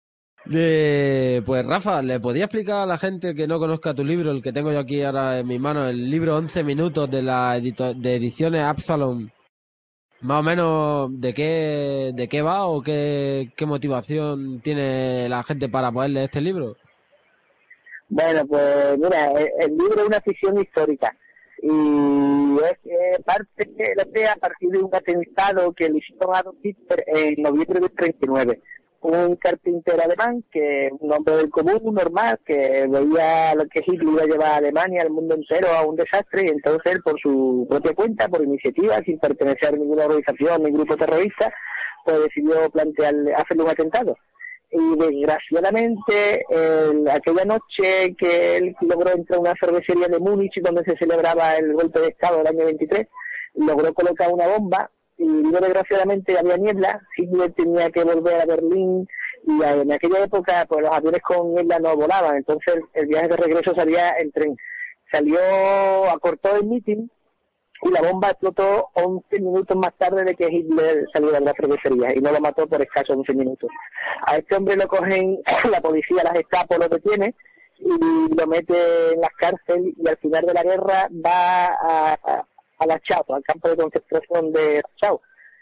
Pues Rafa, ¿le podía explicar a la gente que no conozca tu libro, el que tengo yo aquí ahora en mis manos, el libro 11 minutos de de Ediciones Absalom, más o menos de qué va o qué motivación tiene la gente para poder leer este libro? Bueno, pues mira, el libro es una ficción histórica y es parte a partir de un atentado que le hicieron a Adolf Hitler en noviembre del 39. Un carpintero alemán, que un hombre del común, normal, que veía lo que Hitler iba a llevar a Alemania, al mundo entero, a un desastre, y entonces él, por su propia cuenta, por iniciativa, sin pertenecer a ninguna organización ni grupo terrorista, pues decidió hacerle un atentado. Y desgraciadamente aquella noche que él logró entrar a una cervecería de Múnich donde se celebraba el golpe de estado del año 23, logró colocar una bomba y desgraciadamente había niebla. Hitler tenía que volver a Berlín y en aquella época pues los aviones con Hitler no volaban, entonces el viaje de regreso salía en tren. Acortó el meeting y la bomba explotó 11 minutos más tarde de que Hitler saliera de la cervecería y no lo mató por escasos 11 minutos. A este hombre lo cogen la policía, la Gestapo lo detiene y lo mete en las cárceles y al final de la guerra va a Dachau, al campo de concentración de Dachau.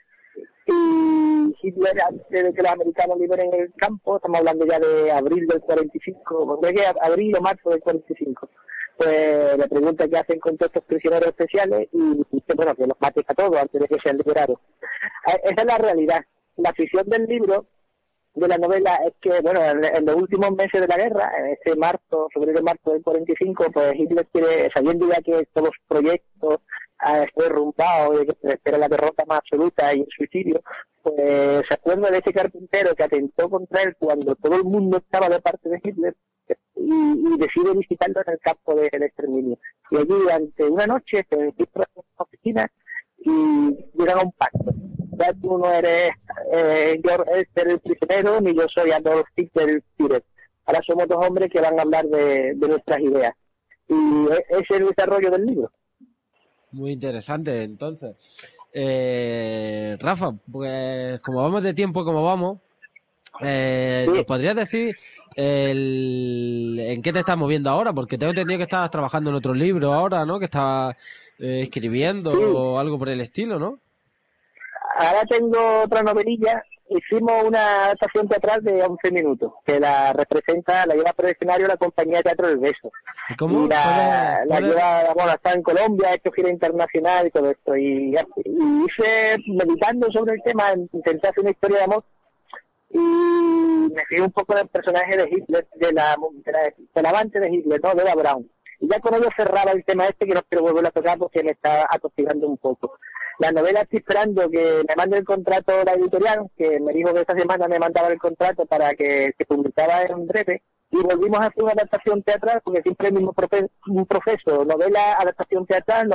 Y Hitler, antes de que los americanos liberen el campo, estamos hablando ya de abril del 45, abril o marzo del 45, pues le pregunta qué hacen con todos estos prisioneros especiales y dice, bueno, que los maten a todos antes de que sean liberados. Esa es la realidad. La ficción del libro, de la novela, es que, bueno, en los últimos meses de la guerra, en este febrero-marzo del 45, pues Hitler quiere, sabiendo ya que todos los proyectos fue derrumbado y que se espera la derrota más absoluta y el suicidio, pues se acuerda de ese carpintero que atentó contra él cuando todo el mundo estaba de parte de Hitler y decide visitarlo en el campo del exterminio. Y allí durante una noche se encuentra en una oficina y llegan a un pacto. Ya tú no eres Georg Elser el prisionero, ni yo soy Adolf Hitler el Führer. Ahora somos dos hombres que van a hablar de nuestras ideas. Y ese es el desarrollo del libro. Muy interesante, entonces. Rafa, pues como vamos de tiempo como vamos, ¿nos podrías decir en qué te estás moviendo ahora? Porque tengo entendido que estabas trabajando en otro libro ahora, ¿no? Que estabas escribiendo o algo por el estilo, ¿no? Ahora tengo otra novelilla. Hicimos una adaptación teatral de 11 minutos, que la lleva por el escenario la compañía de teatro El Beso. ¿Cómo? Y la lleva, bueno, está en Colombia, ha hecho gira internacional y todo esto. Y hice, meditando sobre el tema, intenté hacer una historia de amor y me fui un poco del personaje de Hitler, de la amante de Hitler, ¿no? De Eva Braun. Y ya con ello cerraba el tema que no quiero volver a tocar porque me está atosigando un poco. La novela estoy esperando que me mande el contrato la editorial, que me dijo que esta semana me mandaba el contrato para que se publicara en breve, y volvimos a hacer una adaptación teatral, porque siempre es el mismo proceso, novela, adaptación teatral,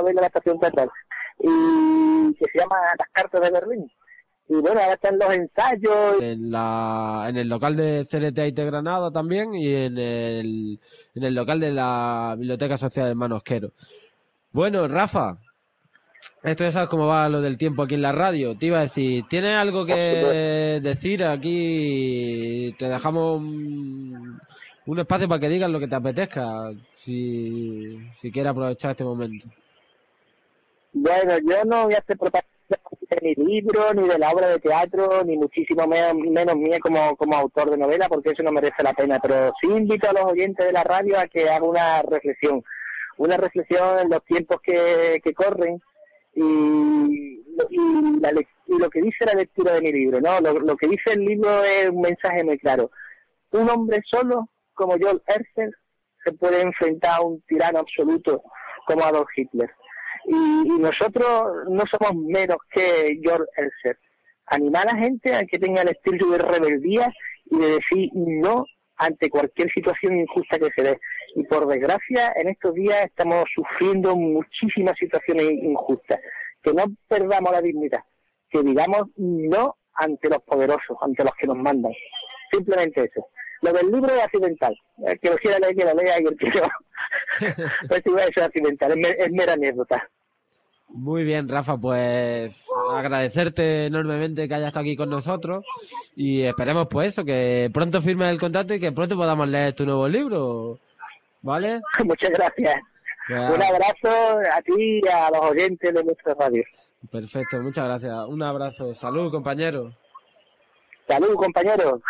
y que se llama Las Cartas de Berlín. Y bueno, ahora están los ensayos. En el local de CLT IT Granada también y en el local de la Biblioteca Social del Manosquero. Bueno, Rafa, esto ya sabes cómo va lo del tiempo aquí en la radio. Te iba a decir, ¿tienes algo que decir aquí? Te dejamos un espacio para que digas lo que te apetezca, si quieres aprovechar este momento. Bueno, yo no voy a hacer propaganda de mi libro, ni de la obra de teatro, ni muchísimo menos mía como autor de novela, porque eso no merece la pena. Pero sí invito a los oyentes de la radio a que hagan una reflexión en los tiempos que corren y lo que dice la lectura de mi libro, ¿no? Lo que dice el libro es un mensaje muy claro. Un hombre solo, como Georg Elser, se puede enfrentar a un tirano absoluto como Adolf Hitler. Y nosotros no somos menos que Georg Elser. Animar a la gente a que tenga el espíritu de rebeldía y de decir no ante cualquier situación injusta que se dé. Y por desgracia, en estos días estamos sufriendo muchísimas situaciones injustas. Que no perdamos la dignidad, que digamos no ante los poderosos, ante los que nos mandan. Simplemente eso. Lo del libro es accidental. El que lo quiera leer, que lo lea, y el que no. Pues eso es accidental, es mera anécdota. Muy bien, Rafa, pues agradecerte enormemente que hayas estado aquí con nosotros y esperemos pues eso, que pronto firmes el contrato y que pronto podamos leer tu nuevo libro, ¿vale? Muchas gracias. Claro. Un abrazo a ti y a los oyentes de nuestra radio. Perfecto, muchas gracias. Un abrazo. Salud, compañero. Salud, compañero.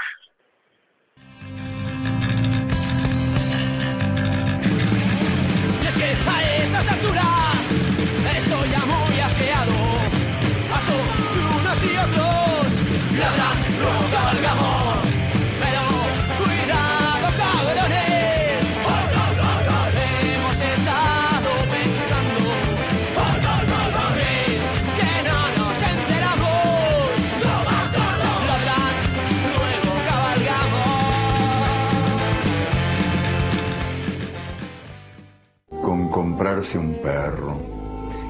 Y es que a estas alturas estoy ya muy asqueado. Paso de unos y otros, ladran, luego cabalgamos. Pero cuidado, cabrones. Hemos estado pensando que no nos enteramos. Ladran, luego cabalgamos. Con comprarse un perro.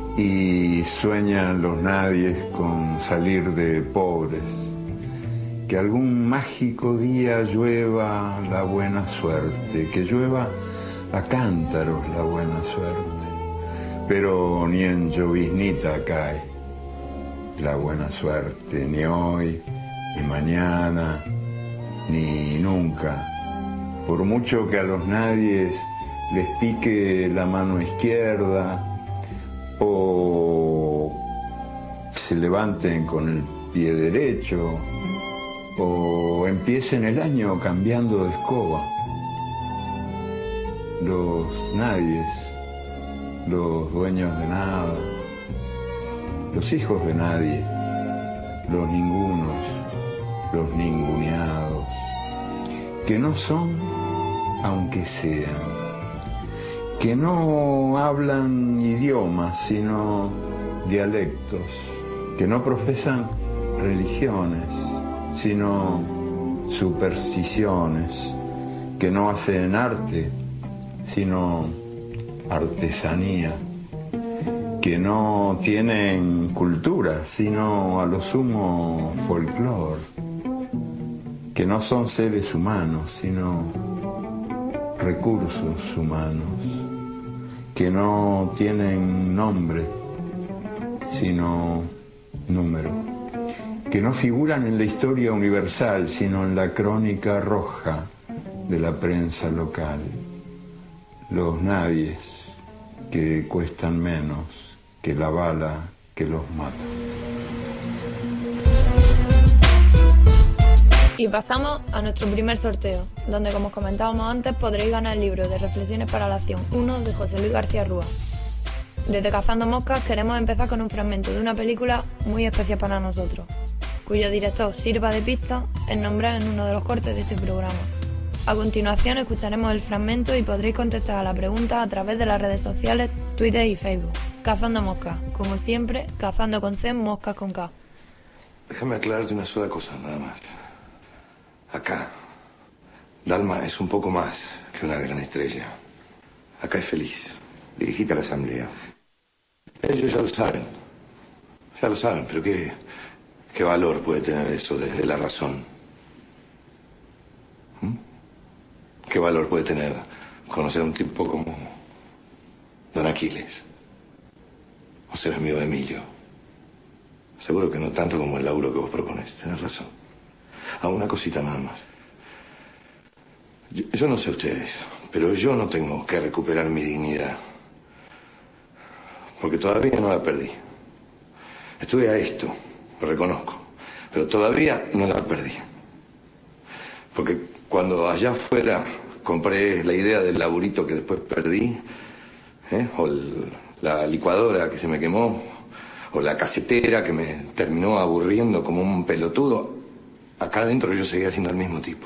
Y sueñan los nadies con salir de pobres. que algún mágico día llueva la buena suerte, que llueva a cántaros la buena suerte, pero ni en lloviznita cae la buena suerte, ni hoy, ni mañana, ni nunca. Por mucho que a los nadies les pique la mano izquierda o se levanten con el pie derecho o empiecen el año cambiando de escoba, los nadies, los dueños de nada, los hijos de nadie, los ningunos, los ninguneados, que no son aunque sean, que no hablan idiomas sino dialectos, que no profesan religiones sino supersticiones, que no hacen arte sino artesanía, que no tienen cultura sino a lo sumo folclore, que no son seres humanos sino recursos humanos, que no tienen nombre sino número, que no figuran en la historia universal sino en la crónica roja de la prensa local, los nadies que cuestan menos que la bala que los mata. Y pasamos a nuestro primer sorteo, donde, como os comentábamos antes, podréis ganar el libro de Reflexiones para la Acción 1 de José Luis García Rúa. Desde Cazando Moscas queremos empezar con un fragmento de una película muy especial para nosotros, cuyo director sirva de pista en nombrar en uno de los cortes de este programa. A continuación escucharemos el fragmento y podréis contestar a la pregunta a través de las redes sociales, Twitter y Facebook. Cazando Moscas, como siempre, cazando con C, moscas con K. Déjame aclararte una sola cosa, nada más. Acá, Dalma es un poco más que una gran estrella. Acá es feliz. Dirigite a la asamblea. Ellos ya lo saben, pero ¿qué valor puede tener eso desde la razón? ¿Qué valor puede tener conocer a un tipo como Don Aquiles? O ser amigo de Emilio. Seguro que no tanto como el laburo que vos propones. Tenés razón. Una cosita nada más. Yo no sé ustedes, pero yo no tengo que recuperar mi dignidad. Porque todavía no la perdí. Estuve a esto, lo reconozco, pero todavía no la perdí. Porque cuando allá afuera compré la idea del laburito que después perdí, o la licuadora que se me quemó, o la casetera que me terminó aburriendo como un pelotudo, acá adentro yo seguía siendo el mismo tipo.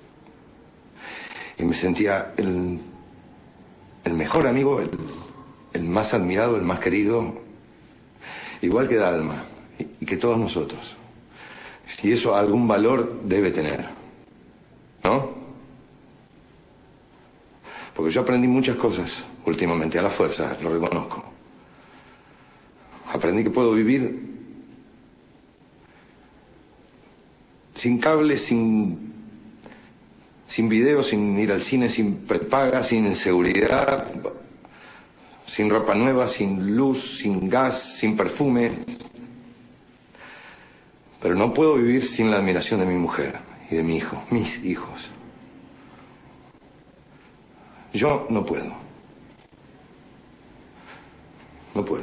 Y me sentía el mejor amigo, el más admirado, el más querido, igual que Dalma y que todos nosotros. Y eso algún valor debe tener, ¿no? Porque yo aprendí muchas cosas últimamente, a la fuerza, lo reconozco. Aprendí que puedo vivir sin cable, sin video, sin ir al cine, sin prepaga, sin seguridad, sin ropa nueva, sin luz, sin gas, sin perfume. Pero no puedo vivir sin la admiración de mi mujer y de mi hijo, mis hijos. Yo no puedo. No puedo.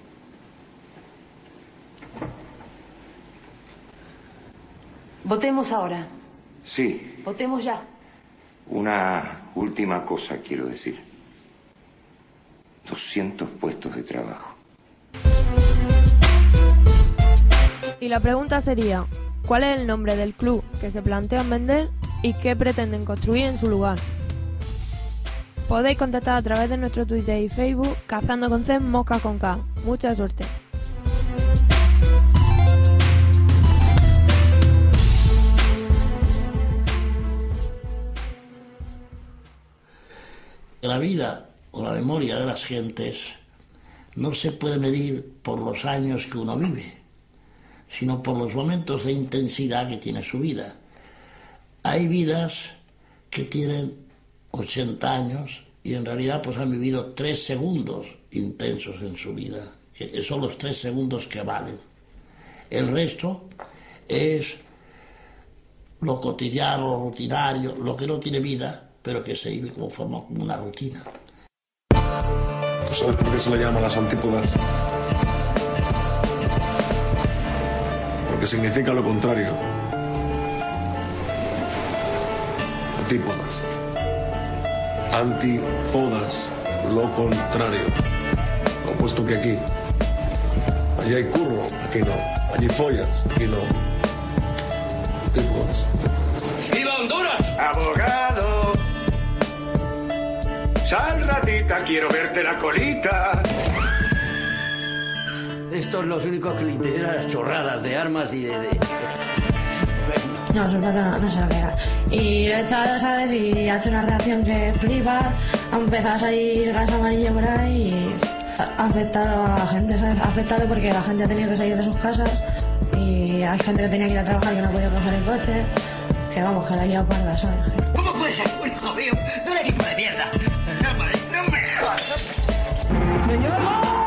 Votemos ahora. Sí. Votemos ya. Una última cosa quiero decir. 200 puestos de trabajo. Y la pregunta sería, ¿cuál es el nombre del club que se plantean vender y qué pretenden construir en su lugar? Podéis contactar a través de nuestro Twitter y Facebook, Cazando con C, moscas con K. Mucha suerte. La vida o la memoria de las gentes no se puede medir por los años que uno vive, sino por los momentos de intensidad que tiene su vida. Hay vidas que tienen 80 años y en realidad pues han vivido 3 segundos intensos en su vida, que son los 3 segundos que valen. El resto es lo cotidiano, lo rutinario, lo que no tiene vida, pero que se vive como forma como una rutina. ¿Sabes por qué se le llama las antípodas? Porque significa lo contrario. Antípodas. Antípodas, lo contrario. Lo opuesto que aquí. Allí hay curro, aquí no. Allí follas, aquí no. Antípodas. ¡Viva Honduras! ¡Abogado! ¡Sal, ratita! ¡Quiero verte la colita! Estos los únicos que le interesan las chorradas de armas y de... No, su plata no se lo queda. Y lo he echado, ¿sabes? Y ha hecho una reacción que flipa. Ha empezado a salir gas amarillo por ahí y ha afectado a la gente, ¿sabes? Ha afectado porque la gente ha tenido que salir de sus casas y hay gente que tenía que ir a trabajar que no podía coger el coche. Que vamos, que la he liado parda, ¿sabes? ¿Cómo puede ser un hijo mío de un equipo de mierda? No me jodas. ¡Señor!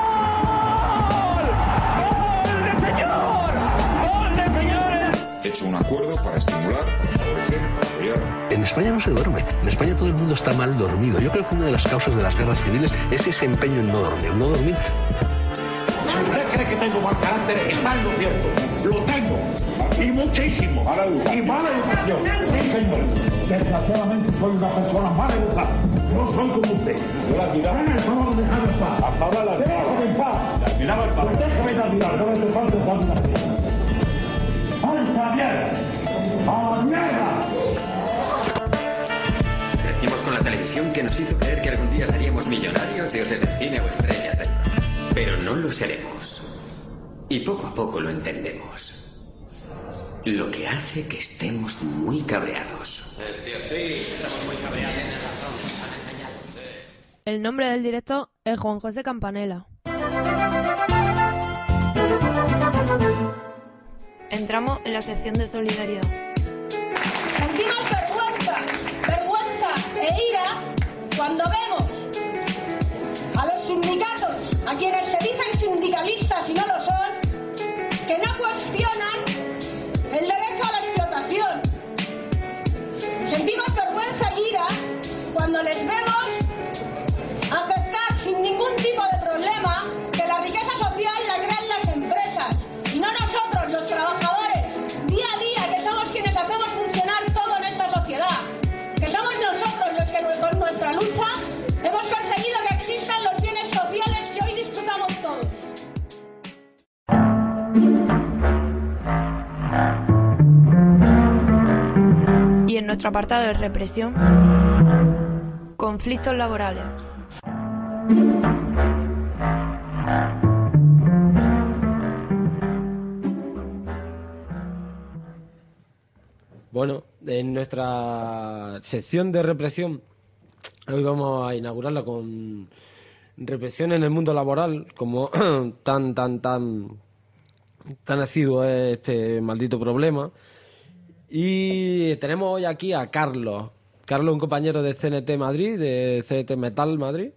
He hecho un acuerdo para estimular, para favorecer, para apoyar. En España no se duerme. En España todo el mundo está mal dormido. Yo creo que una de las causas de las guerras civiles es ese empeño en no dormir. No dormir. Si usted cree que tengo mal carácter, está en lo cierto. Lo tengo. Y muchísimo. Y mala educación. Sí, señor. Desgraciadamente soy una persona mal educada. No soy como usted. Déjame el favor de dejarme en paz. Déjame en paz. Pues déjame de admirar. No me hace falta tu admiración. ¡Alta mierda! ¡A la mierda! Crecimos con la televisión que nos hizo creer que algún día seríamos millonarios, dioses del cine o estrellas del rock. Pero no lo seremos. Y poco a poco lo entendemos. Lo que hace que estemos muy cabreados. Sí, estamos muy cabreados. El nombre del directo es Juan José Campanella. Entramos en la sección de solidaridad. Sentimos vergüenza e ira cuando vemos a los sindicatos, a quienes se dicen sindicalistas y no lo son, que no cuestionan el derecho a la explotación. Sentimos vergüenza e ira cuando les vemos aceptar sin ningún tipo de problema que la riqueza social la crean las empresas y no nosotros, los trabajadores, día a día, que somos quienes hacemos funcionar todo en esta sociedad, que somos nosotros los que con nuestra lucha hemos conseguido que existan los bienes sociales que hoy disfrutamos todos. Y en nuestro apartado de represión, conflictos laborales. Bueno, en nuestra sección de represión, hoy vamos a inaugurarla con represión en el mundo laboral, como tan asiduo es este maldito problema. Y tenemos hoy aquí a Carlos. Carlos, un compañero de CNT Madrid, de CNT Metal Madrid.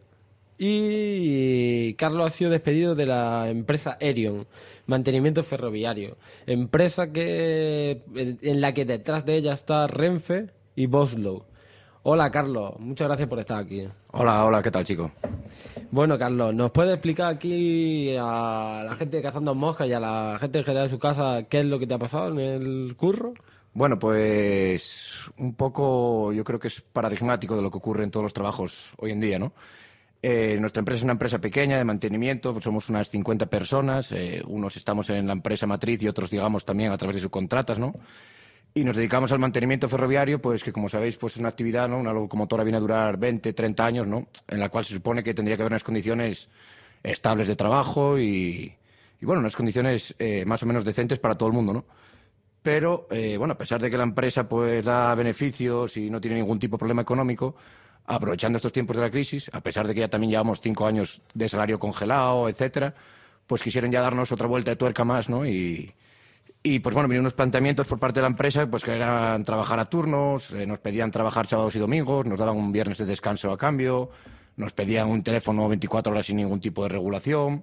Y Carlos ha sido despedido de la empresa Erion, mantenimiento ferroviario. Empresa en la que detrás de ella está Renfe y Boslow. Hola, Carlos. Muchas gracias por estar aquí. Hola, ¿qué tal, chico? Bueno, Carlos, ¿nos puedes explicar aquí a la gente de Cazando Moscas y a la gente en general de su casa qué es lo que te ha pasado en el curro? Bueno, pues un poco yo creo que es paradigmático de lo que ocurre en todos los trabajos hoy en día, ¿no? Nuestra empresa es una empresa pequeña de mantenimiento, pues somos unas 50 personas, unos estamos en la empresa matriz y otros, digamos, también a través de subcontratas, ¿no? Y nos dedicamos al mantenimiento ferroviario, pues que como sabéis, pues es una actividad, ¿no? Una locomotora viene a durar 20, 30 años, ¿no? En la cual se supone que tendría que haber unas condiciones estables de trabajo y bueno, unas condiciones más o menos decentes para todo el mundo, ¿no? Pero, bueno, a pesar de que la empresa pues da beneficios y no tiene ningún tipo de problema económico, aprovechando estos tiempos de la crisis, a pesar de que ya también llevamos 5 años de salario congelado, etcétera, pues quisieron ya darnos otra vuelta de tuerca más, ¿no? Y Y pues bueno, vinieron unos planteamientos por parte de la empresa, pues que eran trabajar a turnos, nos pedían trabajar sábados y domingos, nos daban un viernes de descanso a cambio, nos pedían un teléfono 24 horas sin ningún tipo de regulación.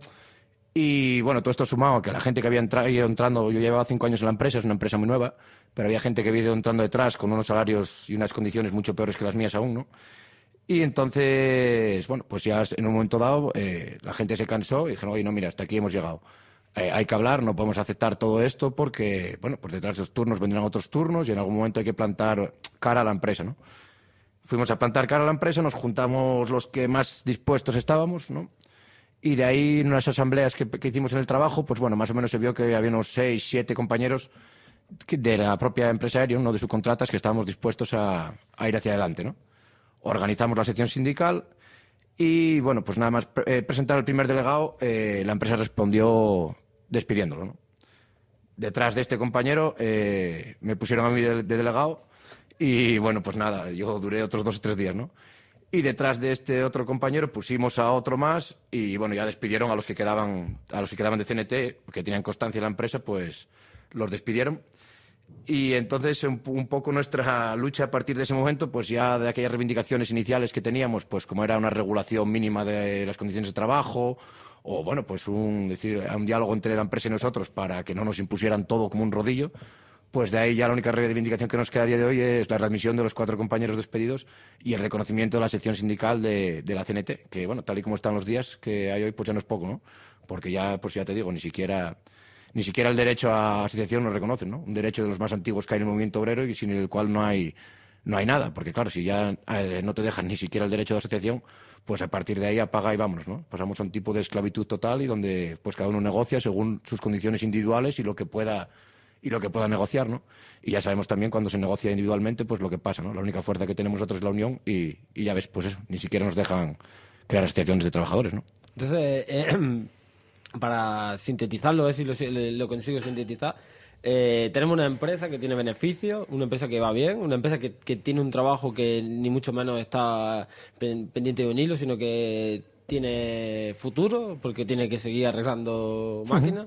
Y bueno, todo esto sumado a que la gente que había ido entrando, yo llevaba 5 años en la empresa, es una empresa muy nueva, pero había gente que había ido entrando detrás con unos salarios y unas condiciones mucho peores que las mías aún, ¿no? Y entonces, bueno, pues ya en un momento dado la gente se cansó y dijeron, oye, no, mira, hasta aquí hemos llegado. Hay que hablar, no podemos aceptar todo esto porque, bueno, pues detrás de los turnos vendrán otros turnos y en algún momento hay que plantar cara a la empresa, ¿no? Fuimos a plantar cara a la empresa, nos juntamos los que más dispuestos estábamos, ¿no? Y de ahí, en unas asambleas que hicimos en el trabajo, pues bueno, más o menos se vio que había unos 6, 7 compañeros de la propia empresa aérea, no de subcontratas, que estábamos dispuestos a ir hacia adelante, ¿no? Organizamos la sección sindical y, bueno, pues nada más presentar al primer delegado, la empresa respondió despidiéndolo, ¿no? Detrás de este compañero me pusieron a mí de delegado y, bueno, pues nada, yo duré otros 2 o 3 días, ¿no? Y detrás de este otro compañero pusimos a otro más y, bueno, ya despidieron a los que quedaban de CNT, que tenían constancia en la empresa, pues los despidieron. Y entonces un poco nuestra lucha a partir de ese momento, pues ya de aquellas reivindicaciones iniciales que teníamos, pues como era una regulación mínima de las condiciones de trabajo, o bueno, pues un diálogo entre la empresa y nosotros para que no nos impusieran todo como un rodillo, pues de ahí ya la única reivindicación que nos queda a día de hoy es la readmisión de los 4 compañeros despedidos y el reconocimiento de la sección sindical de la CNT, que bueno, tal y como están los días que hay hoy, pues ya no es poco, ¿no? Porque ya, pues ya te digo, ni siquiera el derecho a asociación nos reconocen, ¿no? Un derecho de los más antiguos que hay en el movimiento obrero y sin el cual no hay nada, porque claro, si ya no te dejan ni siquiera el derecho de asociación, pues a partir de ahí apaga y vámonos, ¿no? Pasamos a un tipo de esclavitud total y donde pues cada uno negocia según sus condiciones individuales y lo que pueda negociar, ¿no? Y ya sabemos también cuando se negocia individualmente, pues lo que pasa, ¿no? La única fuerza que tenemos nosotros es la unión y ya ves, pues eso, ni siquiera nos dejan crear asociaciones de trabajadores, ¿no? Entonces, para sintetizarlo, a ver si lo consigo sintetizar, tenemos una empresa que tiene beneficios, una empresa que va bien, una empresa que tiene un trabajo que ni mucho menos está pendiente de un hilo, sino que tiene futuro, porque tiene que seguir arreglando máquinas.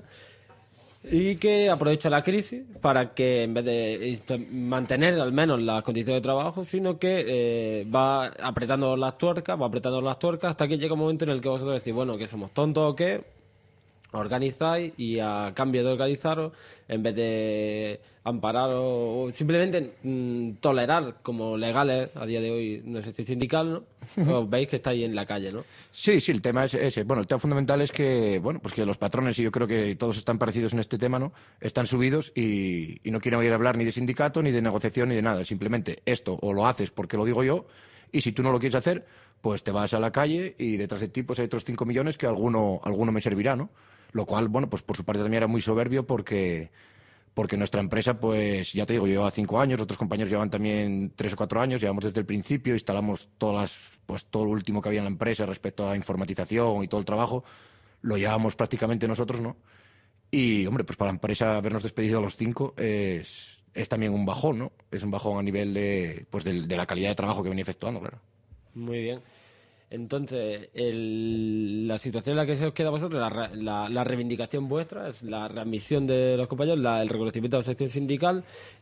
Y que aprovecha la crisis para que en vez de mantener al menos las condiciones de trabajo, sino que va apretando las tuercas hasta que llega un momento en el que vosotros decís, bueno, que somos tontos o qué, organizáis y a cambio de organizaros, en vez de amparar o simplemente tolerar como legales a día de hoy una sección sindical, ¿no? Os veis que estáis en la calle, ¿no? Sí, el tema es ese. Bueno, el tema fundamental es que, bueno, pues que los patrones, y yo creo que todos están parecidos en este tema, ¿no? Están subidos y no quieren oír hablar ni de sindicato, ni de negociación, ni de nada. Simplemente esto o lo haces porque lo digo yo, y si tú no lo quieres hacer, pues te vas a la calle y detrás de ti pues hay otros 5 millones que alguno me servirá, ¿no? Lo cual, bueno, pues por su parte también era muy soberbio porque nuestra empresa, pues ya te digo, llevaba 5 años, otros compañeros llevan también 3 o 4 años, llevamos desde el principio, instalamos todo lo último que había en la empresa respecto a informatización y todo el trabajo, lo llevábamos prácticamente nosotros, ¿no? Y, hombre, pues para la empresa habernos despedido a los 5 es también un bajón, ¿no? Es un bajón a nivel de la calidad de trabajo que venía efectuando, claro. Muy bien. Entonces, la situación en la que se os queda a vosotros, la reivindicación vuestra, es la readmisión de los compañeros, el reconocimiento de la sección sindical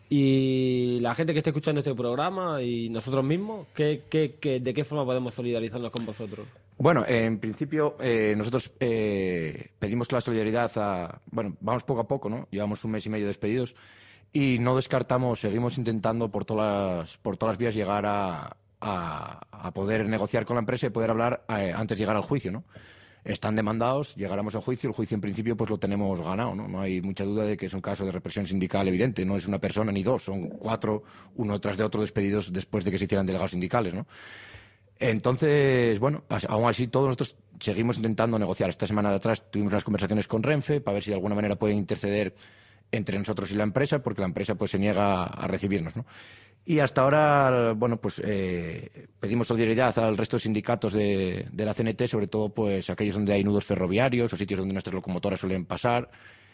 y la gente que esté escuchando este programa y nosotros mismos, ¿de qué forma podemos solidarizarnos con vosotros? Bueno, en principio nosotros pedimos la solidaridad bueno, vamos poco a poco, ¿no? Llevamos 1 mes y medio despedidos y no descartamos, seguimos intentando por todas las vías llegar a poder negociar con la empresa y poder hablar antes de llegar al juicio, ¿no? Están demandados, llegaremos al juicio, el juicio en principio pues lo tenemos ganado, ¿no? No hay mucha duda de que es un caso de represión sindical evidente, no es una persona ni 2, son 4, uno tras de otro despedidos después de que se hicieran delegados sindicales, ¿no? Entonces, bueno, aún así todos nosotros seguimos intentando negociar. Esta semana de atrás tuvimos unas conversaciones con Renfe para ver si de alguna manera pueden interceder entre nosotros y la empresa, porque la empresa pues se niega a recibirnos, ¿no? Y hasta ahora, bueno, pues pedimos solidaridad al resto de sindicatos de la CNT, sobre todo pues aquellos donde hay nudos ferroviarios o sitios donde nuestras locomotoras suelen pasar.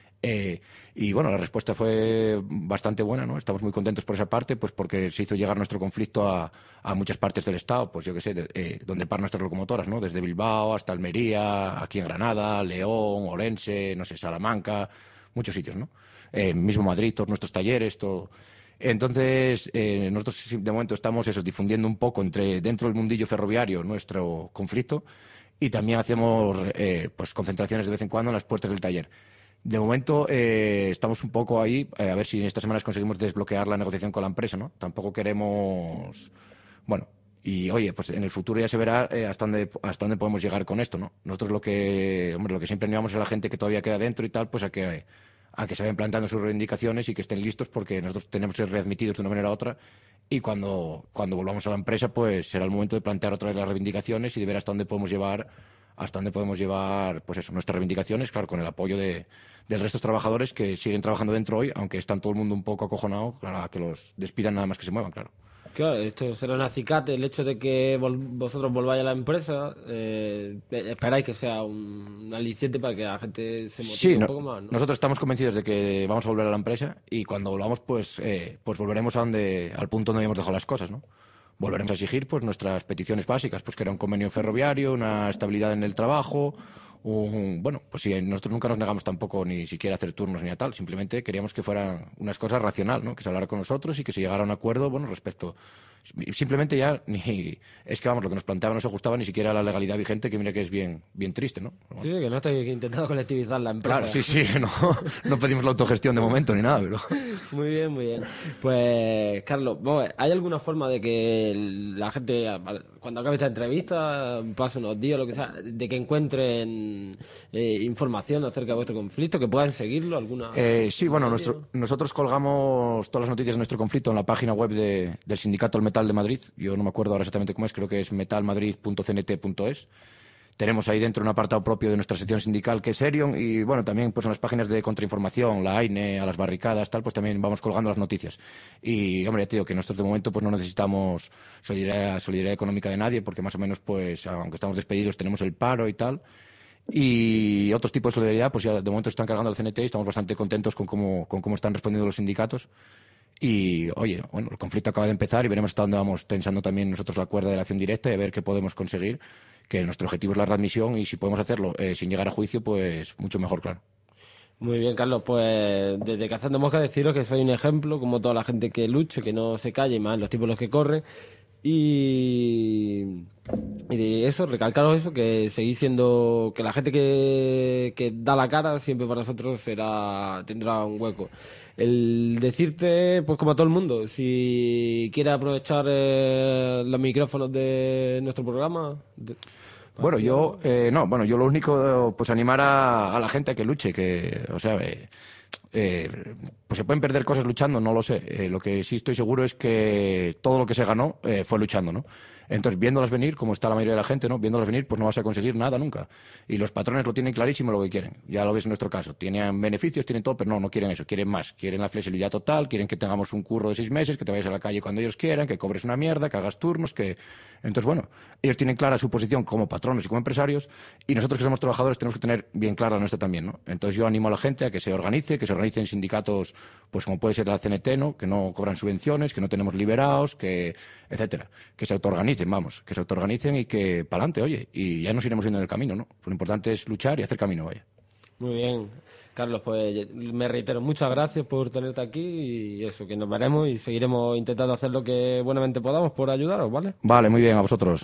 Y bueno, la respuesta fue bastante buena, ¿no? Estamos muy contentos por esa parte, pues porque se hizo llegar nuestro conflicto a muchas partes del Estado, pues yo qué sé, donde paran nuestras locomotoras, ¿no? Desde Bilbao hasta Almería, aquí en Granada, León, Orense, no sé, Salamanca, muchos sitios, ¿no? mismo Madrid, todos nuestros talleres, todo. Entonces, nosotros de momento estamos difundiendo un poco dentro del mundillo ferroviario nuestro conflicto y también hacemos pues concentraciones de vez en cuando en las puertas del taller. De momento estamos un poco ahí, a ver si en estas semanas conseguimos desbloquear la negociación con la empresa, ¿no? Tampoco queremos... Bueno, y oye, pues en el futuro ya se verá hasta dónde podemos llegar con esto, ¿no? Nosotros lo que siempre animamos a la gente que todavía queda dentro y tal, pues a que se vayan planteando sus reivindicaciones y que estén listos, porque nosotros tenemos que ser readmitidos de una manera u otra, y cuando volvamos a la empresa, pues será el momento de plantear otra vez las reivindicaciones y de ver hasta dónde podemos llevar pues eso, nuestras reivindicaciones, claro, con el apoyo del resto de los trabajadores que siguen trabajando dentro hoy, aunque están todo el mundo un poco acojonado, claro, a que los despidan nada más que se muevan, claro. Claro, esto será un acicate, el hecho de que vosotros volváis a la empresa, esperáis que sea un aliciente para que la gente se motive un poco más, ¿no? Nosotros estamos convencidos de que vamos a volver a la empresa y cuando volvamos, pues volveremos al punto donde habíamos dejado las cosas, ¿no? Volveremos a exigir pues nuestras peticiones básicas, pues que era un convenio ferroviario, una estabilidad en el trabajo, bueno, pues sí, nosotros nunca nos negamos tampoco ni siquiera a hacer turnos ni a tal, simplemente queríamos que fueran unas cosas racional, ¿no? Que se hablara con nosotros y que se llegara a un acuerdo, bueno, respecto. Simplemente ya es que vamos, lo que nos planteaba no se ajustaba ni siquiera a la legalidad vigente, que mira que es bien triste, ¿no? Bueno. Sí, que no estoy intentando colectivizar la empresa. Claro, sí, no pedimos la autogestión de momento ni nada, pero... Muy bien. Pues, Carlos, ¿hay alguna forma de que la gente, cuando acabe esta entrevista, pase unos días, lo que sea, de que encuentren información acerca de vuestro conflicto, que puedan seguirlo? Sí, bueno, nosotros colgamos todas las noticias de nuestro conflicto en la página web del Sindicato del Metal de Madrid. Yo no me acuerdo ahora exactamente cómo es, creo que es metalmadrid.cnt.es. Tenemos ahí dentro un apartado propio de nuestra sección sindical, que es Serion, y bueno, también pues en las páginas de contrainformación, la AINE, a las barricadas, tal, pues también vamos colgando las noticias. Y, hombre, ya te digo que nosotros de momento pues no necesitamos solidaridad económica de nadie, porque más o menos, pues, aunque estamos despedidos, tenemos el paro y tal. Y otros tipos de solidaridad, pues ya de momento están cargando al CNT y estamos bastante contentos con cómo están respondiendo los sindicatos. Y, oye, bueno, el conflicto acaba de empezar y veremos hasta dónde vamos tensando también nosotros la cuerda de la acción directa y a ver qué podemos conseguir, que nuestro objetivo es la readmisión y si podemos hacerlo sin llegar a juicio, pues mucho mejor, claro. Muy bien, Carlos, pues desde Cazando Moscas deciros que soy un ejemplo, como toda la gente que luche, que no se calle, más los tipos los que corren. Y eso, recalcaros eso, que seguís siendo, que la gente que da la cara siempre para nosotros tendrá un hueco. El decirte, pues como a todo el mundo, si quiere aprovechar los micrófonos de nuestro programa. Bueno, yo lo único, pues animar a la gente a que luche, que, o sea, pues se pueden perder cosas luchando, no lo sé. Lo que sí estoy seguro es que todo lo que se ganó fue luchando, ¿no? Entonces, viéndolas venir, como está la mayoría de la gente, ¿no? Viéndolas venir, pues no vas a conseguir nada nunca. Y los patrones lo tienen clarísimo lo que quieren. Ya lo ves en nuestro caso. Tienen beneficios, tienen todo, pero no quieren eso. Quieren más. Quieren la flexibilidad total, quieren que tengamos un curro de 6 meses, que te vayas a la calle cuando ellos quieran, que cobres una mierda, que hagas turnos, que... Entonces, bueno, ellos tienen clara su posición como patronos y como empresarios, y nosotros que somos trabajadores tenemos que tener bien clara la nuestra también, ¿no? Entonces yo animo a la gente a que se organice en sindicatos, pues como puede ser la CNT, ¿no? Que no cobran subvenciones, que no tenemos liberados, que etcétera, que se autoorganicen, y que pa'lante, oye, y ya nos iremos yendo en el camino, ¿no? Lo importante es luchar y hacer camino, vaya. Muy bien, Carlos, pues me reitero, muchas gracias por tenerte aquí y eso, que nos veremos y seguiremos intentando hacer lo que buenamente podamos por ayudaros, ¿vale? Vale, muy bien, a vosotros.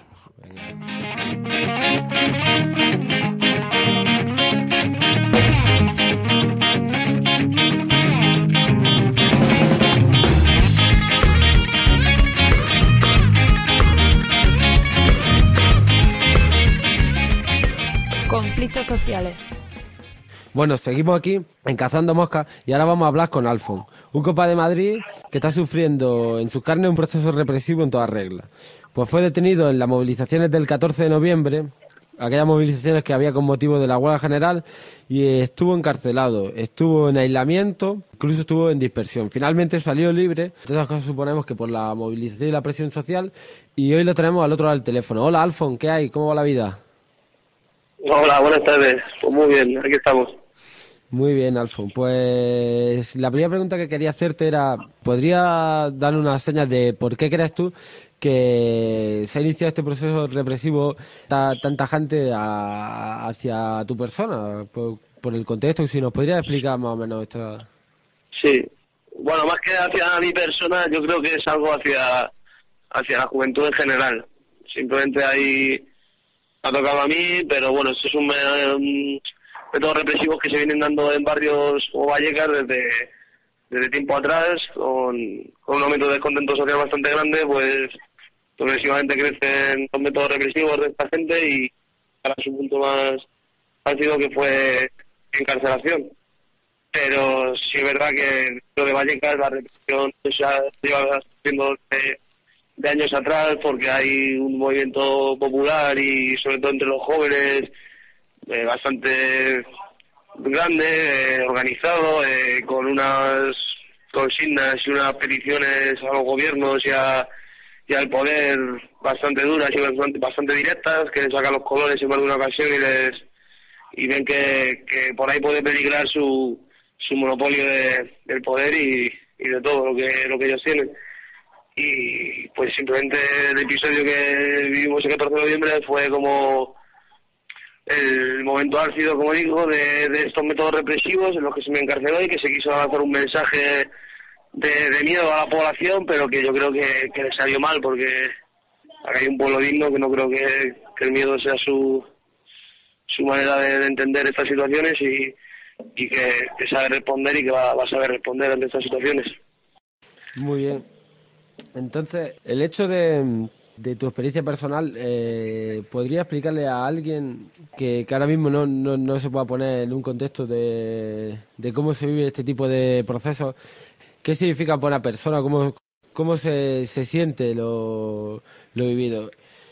Conflictos sociales. Bueno, seguimos aquí en Cazando Moscas y ahora vamos a hablar con Alfon, un compa de Madrid que está sufriendo en su carne un proceso represivo en toda regla. Pues fue detenido en las movilizaciones del 14 de noviembre, aquellas movilizaciones que había con motivo de la huelga general, y estuvo encarcelado, estuvo en aislamiento, incluso estuvo en dispersión. Finalmente salió libre, todas las cosas suponemos que por la movilización y la presión social, y hoy lo tenemos al otro lado del teléfono. Hola Alfon, ¿qué hay? ¿Cómo va la vida? Hola, buenas tardes. Pues muy bien, aquí estamos. Muy bien, Alfon. Pues la primera pregunta que quería hacerte era, ¿podría dar unas señas de por qué crees tú que se ha iniciado este proceso represivo tan tajante hacia tu persona? Por el contexto, si nos podrías explicar más o menos esta... Sí. Bueno, más que hacia mi persona, yo creo que es algo hacia la juventud en general. Simplemente ahí me ha tocado a mí, pero bueno, esto es un métodos represivos que se vienen dando en barrios como Vallecas desde tiempo atrás, con un aumento de descontento social bastante grande, pues progresivamente crecen los métodos represivos de esta gente y para su punto más álgido que fue encarcelación. Pero sí es verdad que lo de Vallecas, la represión ya lleva siendo de años atrás, porque hay un movimiento popular y sobre todo entre los jóvenes bastante grande, organizado, con unas consignas y unas peticiones a los gobiernos y al poder bastante duras y bastante directas, que sacan los colores en más de una ocasión y ven que por ahí puede peligrar su monopolio del poder y de todo lo que ellos tienen. Y pues simplemente el episodio que vivimos el 14 de noviembre fue como el momento álgido, como digo, de estos métodos represivos en los que se me encarceló y que se quiso lanzar un mensaje de miedo a la población, pero que yo creo que le salió mal, porque acá hay un pueblo digno que no creo que el miedo sea su manera de entender estas situaciones y que sabe responder y que va a saber responder ante estas situaciones. Muy bien. Entonces, el hecho de tu experiencia personal, ¿podría explicarle a alguien que ahora mismo no se pueda poner en un contexto de cómo se vive este tipo de procesos? ¿Qué significa para una persona? ¿Cómo se siente lo vivido?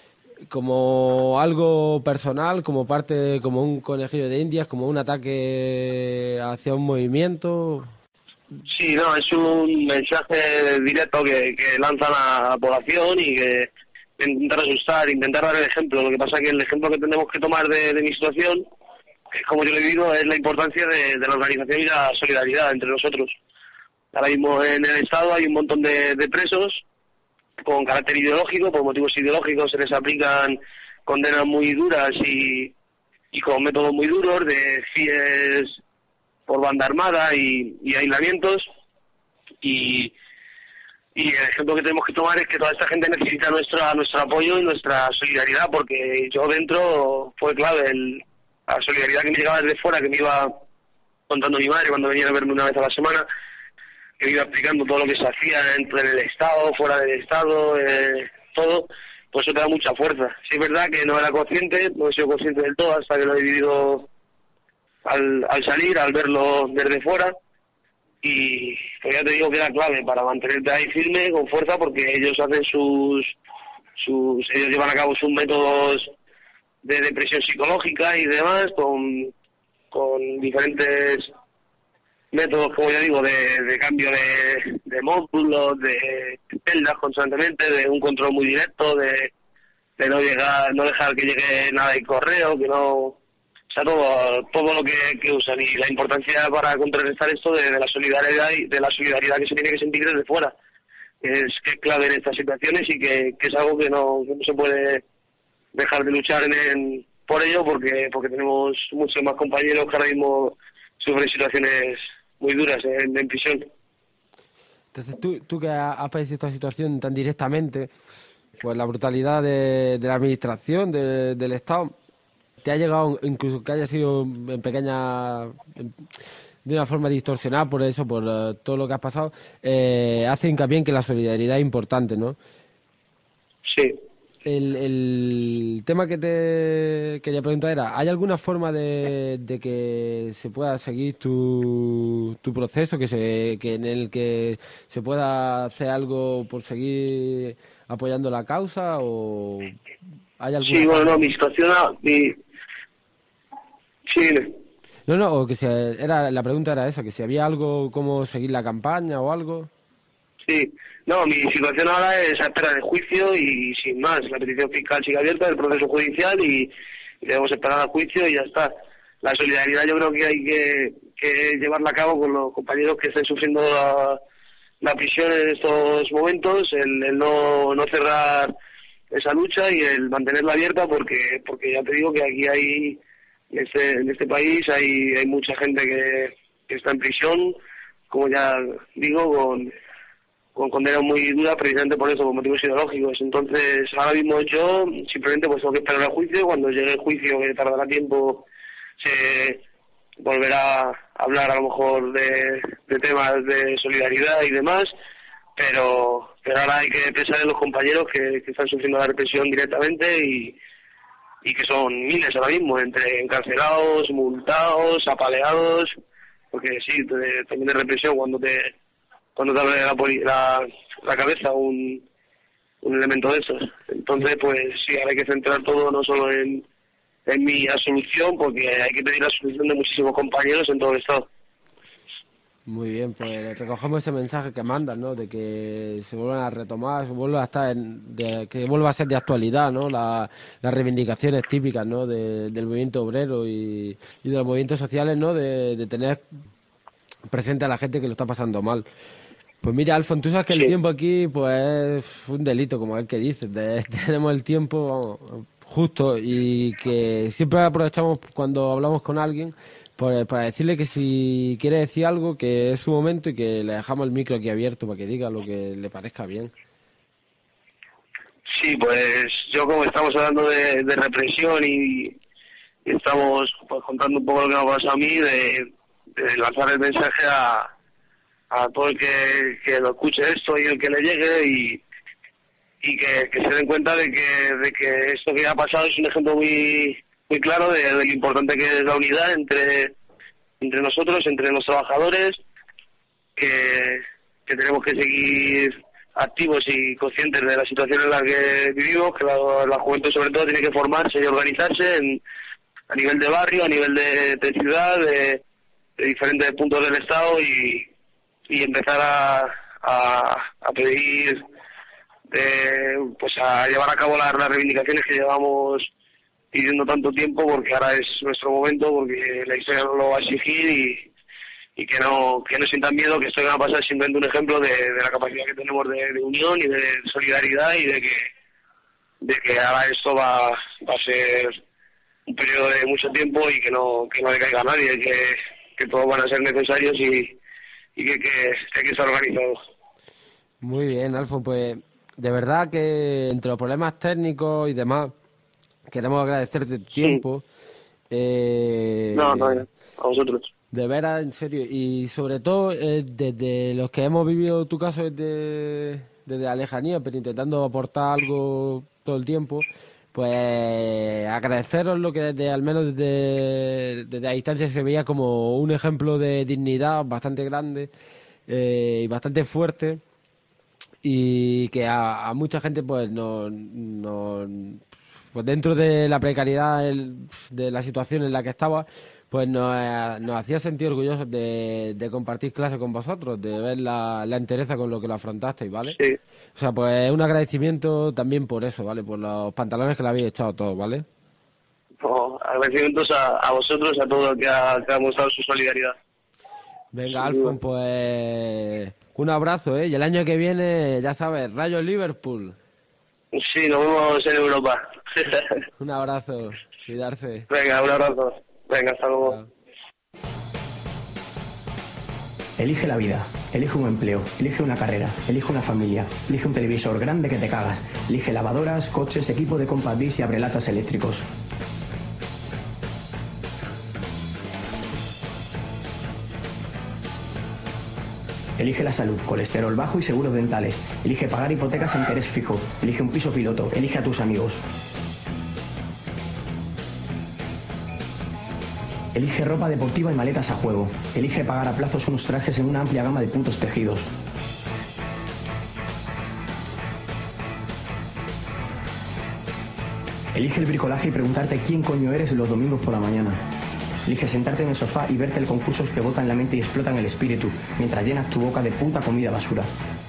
¿Como algo personal, como parte, como un conejillo de Indias, como un ataque hacia un movimiento? Sí, no, es un mensaje directo que lanzan a la población y que intentar asustar, intentar dar el ejemplo. Lo que pasa es que el ejemplo que tenemos que tomar de mi situación, como yo lo he vivido, es la importancia de la organización y la solidaridad entre nosotros. Ahora mismo en el Estado hay un montón de presos con carácter ideológico, por motivos ideológicos se les aplican condenas muy duras y con métodos muy duros de CIEs por banda armada y aislamientos y el ejemplo que tenemos que tomar es que toda esta gente necesita nuestro apoyo y nuestra solidaridad, porque yo dentro fue clave la solidaridad que me llegaba desde fuera, que me iba contando mi madre cuando venía a verme una vez a la semana, que me iba explicando todo lo que se hacía en el Estado, fuera del Estado, todo, pues eso te da mucha fuerza. Sí es verdad que no era consciente, no he sido consciente del todo hasta que lo he vivido al salir, al verlo desde fuera, y pues ya te digo que era clave para mantenerte ahí firme, con fuerza, porque ellos hacen ellos llevan a cabo sus métodos de depresión psicológica y demás, con diferentes métodos, como ya digo, de cambio de módulos, de celdas constantemente, de un control muy directo, de no dejar que llegue nada de correo, que no, o sea, todo lo que usan, y la importancia para contrarrestar esto de la solidaridad y de la solidaridad que se tiene que sentir desde fuera, que es clave en estas situaciones y que es algo que no se puede dejar de luchar por ello, porque tenemos muchos más compañeros que ahora mismo sufren situaciones muy duras en prisión. Entonces tú que has padecido esta situación tan directamente, pues la brutalidad de la administración, del Estado, ¿te ha llegado, incluso que haya sido de una forma distorsionada por eso, por todo lo que has pasado, hace hincapié en que la solidaridad es importante, ¿no? Sí. El tema que te quería preguntar era, ¿hay alguna forma de que se pueda seguir tu proceso, en el que se pueda hacer algo por seguir apoyando la causa, o hay alguna? Sí, bueno, no, mi situación... Sí. No, o que la pregunta era esa, que si había algo, como seguir la campaña o algo. Sí, no, mi situación ahora es a espera de juicio y sin más. La petición fiscal sigue abierta, el proceso judicial y debemos esperar al juicio y ya está. La solidaridad yo creo que hay que llevarla a cabo con los compañeros que estén sufriendo la prisión en estos momentos, el no cerrar esa lucha y el mantenerla abierta, porque ya te digo que aquí en este país hay mucha gente que está en prisión como ya digo, con condenas muy duras, precisamente por eso, por motivos ideológicos. Entonces, ahora mismo yo simplemente pues tengo que esperar al juicio. Cuando llegue el juicio, que tardará tiempo, se volverá a hablar a lo mejor de temas de solidaridad y demás, pero ahora hay que pensar en los compañeros que están sufriendo la represión directamente y que son miles ahora mismo, entre encarcelados, multados, apaleados, porque sí, también de represión cuando te abre la cabeza un elemento de esos. Entonces, pues sí, ahora hay que centrar todo no solo en mi absolución, porque hay que pedir la absolución de muchísimos compañeros en todo el Estado. Muy bien, pues recogemos ese mensaje que mandan, ¿no? De que se vuelvan a retomar, se vuelva a estar que vuelva a ser de actualidad, ¿no? Las reivindicaciones típicas, ¿no? Del movimiento obrero y de los movimientos sociales, ¿no? De tener presente a la gente que lo está pasando mal. Pues mira, Alfon, tú sabes que el tiempo aquí pues es un delito, como el que dices. Tenemos el tiempo justo y que siempre aprovechamos cuando hablamos con alguien para decirle que si quiere decir algo, que es su momento y que le dejamos el micro aquí abierto para que diga lo que le parezca bien. Sí, pues yo, como estamos hablando de represión y estamos pues contando un poco lo que me ha pasado a mí, de lanzar el mensaje a todo el que lo escuche esto y el que le llegue y que se den cuenta de que esto que ha pasado es un ejemplo muy claro de lo importante que es la unidad entre nosotros, entre los trabajadores, que tenemos que seguir activos y conscientes de la situación en la que vivimos, que la juventud sobre todo tiene que formarse y organizarse a nivel de barrio, a nivel de ciudad, de diferentes puntos del Estado y empezar a pedir, pues a llevar a cabo las reivindicaciones que llevamos pidiendo tanto tiempo, porque ahora es nuestro momento, porque la historia nos lo va a exigir y que no sientan miedo, que esto que va a pasar es simplemente un ejemplo de la capacidad que tenemos de unión y de solidaridad y de que ahora esto va a ser un periodo de mucho tiempo y que no le caiga a nadie, que todos van a ser necesarios y que hay que estar organizados. Muy bien, Alfon, pues de verdad que entre los problemas técnicos y demás queremos agradecerte tu tiempo. No, a vosotros. De veras, en serio. Y sobre todo, desde los que hemos vivido tu caso desde la lejanía, pero intentando aportar algo todo el tiempo, pues agradeceros lo que al menos desde la distancia se veía como un ejemplo de dignidad bastante grande y bastante fuerte, y que a mucha gente pues pues dentro de la precariedad de la situación en la que estaba, pues nos hacía sentir orgullosos de compartir clase con vosotros, de ver la entereza con lo que lo afrontasteis, ¿vale? Sí. O sea, pues un agradecimiento también por eso, ¿vale? Por los pantalones que le habéis echado todos, ¿vale? No, agradecimientos a vosotros, a todo el que ha mostrado su solidaridad. Venga, Alfon, pues un abrazo, ¿eh? Y el año que viene, ya sabes, Rayo Liverpool. Sí, nos vemos en Europa. Un abrazo, cuidarse. Venga, un abrazo. Venga, hasta luego. Elige la vida, elige un empleo, elige una carrera, elige una familia, elige un televisor grande que te cagas, elige lavadoras, coches, equipo de compact disc y abrelatas eléctricos. Elige la salud, colesterol bajo y seguros dentales. Elige pagar hipotecas a interés fijo. Elige un piso piloto. Elige a tus amigos. Elige ropa deportiva y maletas a juego. Elige pagar a plazos unos trajes en una amplia gama de putos tejidos. Elige el bricolaje y preguntarte quién coño eres los domingos por la mañana. Elige sentarte en el sofá y verte el concursos que botan la mente y explotan el espíritu, mientras llenas tu boca de puta comida basura.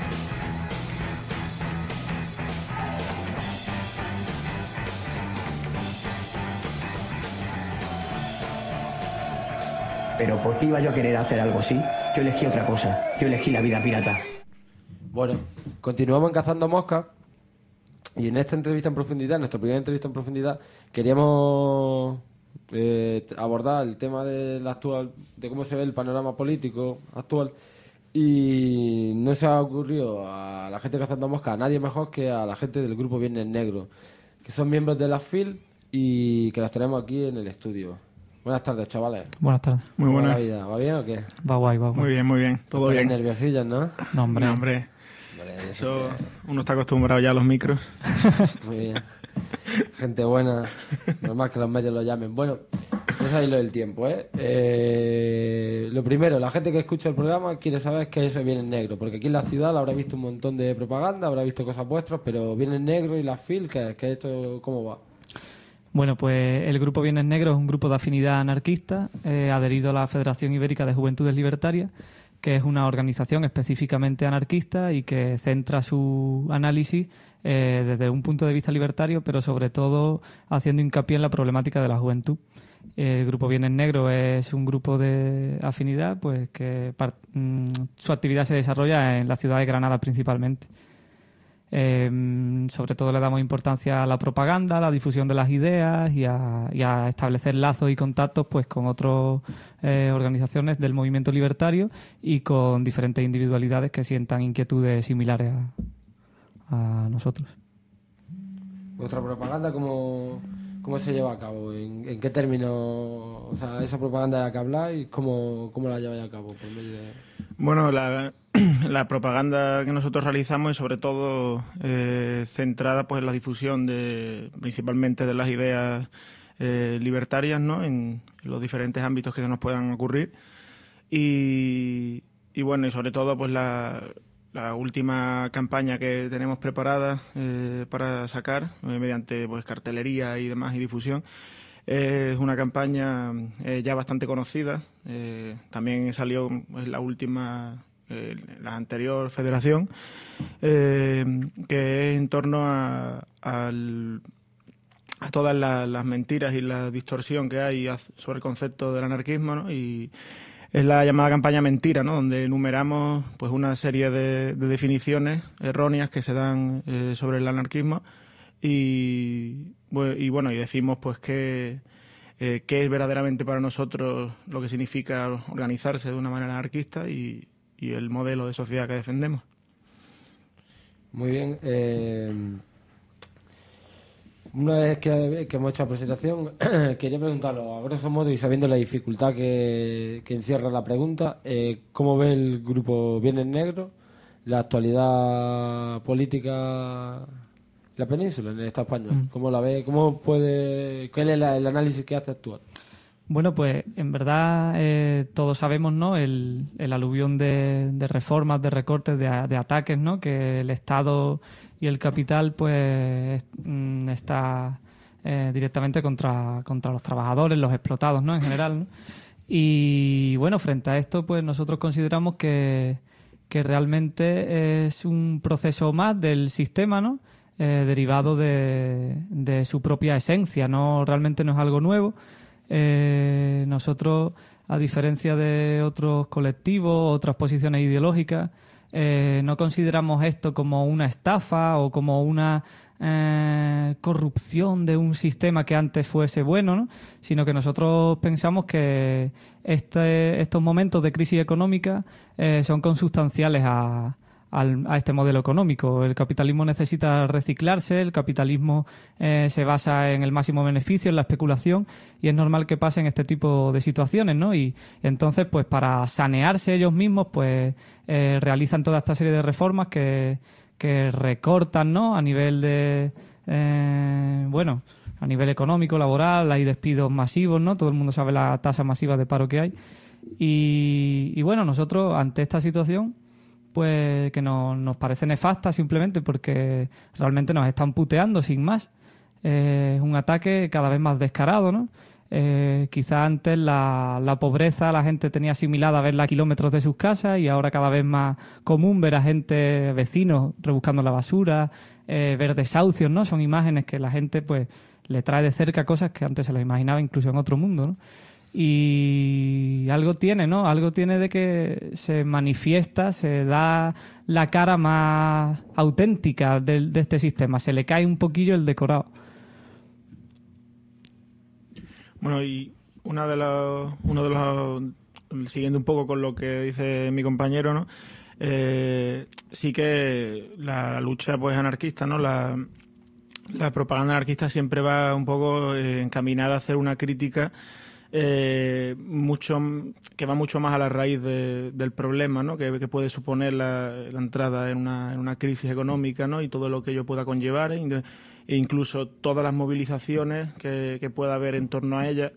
Pero ¿por qué iba yo a querer hacer algo así? Yo elegí otra cosa. Yo elegí la vida pirata. Bueno, continuamos en Cazando Moscas. Y en esta entrevista en profundidad, nuestra primera entrevista en profundidad, queríamos abordar el tema de cómo se ve el panorama político actual Y no se ha ocurrido a la gente Cazando Moscas, a nadie mejor que a la gente del grupo Viernes Negro, que son miembros de la FIL y que los tenemos aquí en el estudio. Buenas tardes, chavales. Buenas tardes. Muy buenas. ¿Va bien o qué? Va guay, va guay. Muy bien. Todo bien. Nerviosillas, ¿no? No, hombre. Hombre, eso uno está acostumbrado ya a los micros. Muy bien. Gente buena. Normal que los medios lo llamen. Bueno, eso es lo del tiempo, ¿eh? Lo primero, la gente que escucha el programa quiere saber qué es eso Viernes Negro, porque aquí en la ciudad la habrá visto un montón de propaganda, habrá visto cosas vuestras, pero Viernes Negro y la FIL, ¿qué esto cómo va? Bueno, pues el Grupo Viernes Negro es un grupo de afinidad anarquista adherido a la Federación Ibérica de Juventudes Libertarias, que es una organización específicamente anarquista y que centra su análisis desde un punto de vista libertario, pero sobre todo haciendo hincapié en la problemática de la juventud. El Grupo Viernes Negro es un grupo de afinidad pues que su actividad se desarrolla en la ciudad de Granada principalmente. Sobre todo le damos importancia a la propaganda, a la difusión de las ideas y a establecer lazos y contactos pues con otras organizaciones del movimiento libertario y con diferentes individualidades que sientan inquietudes similares a nosotros. ¿Vuestra propaganda cómo se lleva a cabo? ¿En qué términos? O sea, esa propaganda de la que habláis, ¿cómo la lleváis a cabo? Por medio de... Bueno, la propaganda que nosotros realizamos es sobre todo centrada pues en la difusión principalmente de las ideas libertarias, ¿no? En los diferentes ámbitos que se nos puedan ocurrir y bueno, y sobre todo pues la última campaña que tenemos preparada para sacar mediante pues cartelería y demás y difusión. Es una campaña ya bastante conocida. También salió la última, la anterior federación, que es en torno a todas las mentiras y la distorsión que hay sobre el concepto del anarquismo, ¿no? Y es la llamada campaña Mentira, ¿no? Donde enumeramos pues una serie de definiciones erróneas que se dan sobre el anarquismo y decimos pues qué es verdaderamente para nosotros lo que significa organizarse de una manera anarquista y el modelo de sociedad que defendemos. Muy bien. Una vez que hemos hecho la presentación, quería preguntarlo, a grosso modo y sabiendo la dificultad que encierra la pregunta, ¿cómo ve el grupo Viernes Negro la actualidad política en la península, en el Estado español? ¿Cómo la ve? ¿Cuál es el análisis que hace actual? Bueno, pues en verdad todos sabemos, ¿no? El aluvión de reformas, de recortes, de ataques, ¿no? Que el Estado y el capital pues está directamente contra los trabajadores, los explotados, ¿no? En general, ¿no? Y bueno, frente a esto pues nosotros consideramos que realmente es un proceso más del sistema, ¿no? Derivado de su propia esencia, no realmente no es algo nuevo. Nosotros, a diferencia de otros colectivos, otras posiciones ideológicas, no consideramos esto como una estafa o como una corrupción de un sistema que antes fuese bueno, ¿no? Sino que nosotros pensamos que estos momentos de crisis económica son consustanciales a este modelo económico. El capitalismo necesita reciclarse, el capitalismo se basa en el máximo beneficio, en la especulación, y es normal que pasen este tipo de situaciones, ¿no? Y entonces, pues para sanearse ellos mismos, pues realizan toda esta serie de reformas que recortan, ¿no? A nivel a nivel económico, laboral, hay despidos masivos, ¿no? Todo el mundo sabe la tasa masiva de paro que hay. Y bueno, nosotros, ante esta situación, pues que nos parece nefasta simplemente porque realmente nos están puteando sin más. Es un ataque cada vez más descarado, ¿no? Quizá antes la pobreza la gente tenía asimilada a verla a kilómetros de sus casas y ahora cada vez más común ver a vecinos rebuscando la basura, ver desahucios, ¿no? Son imágenes que la gente pues le trae de cerca cosas que antes se las imaginaba incluso en otro mundo, ¿no? Y algo tiene, ¿no? Algo tiene de que se manifiesta, se da la cara más auténtica de este sistema. Se le cae un poquillo el decorado. Bueno, y uno de los siguiendo un poco con lo que dice mi compañero, ¿no? Sí que la lucha pues anarquista, ¿no? La propaganda anarquista siempre va un poco encaminada a hacer una crítica que va mucho más a la raíz del problema, ¿no? Que puede suponer la entrada en una crisis económica, ¿no? Y todo lo que ello pueda conllevar, e incluso todas las movilizaciones que pueda haber en torno a ella,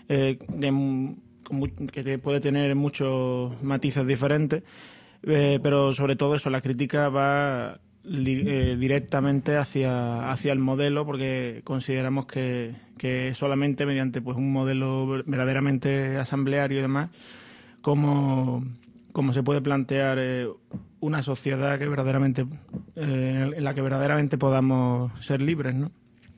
que puede tener muchos matices diferentes, pero sobre todo eso, la crítica va directamente hacia el modelo, porque consideramos que solamente mediante pues un modelo verdaderamente asambleario y demás, como se puede plantear una sociedad que verdaderamente en la que verdaderamente podamos ser libres, ¿no?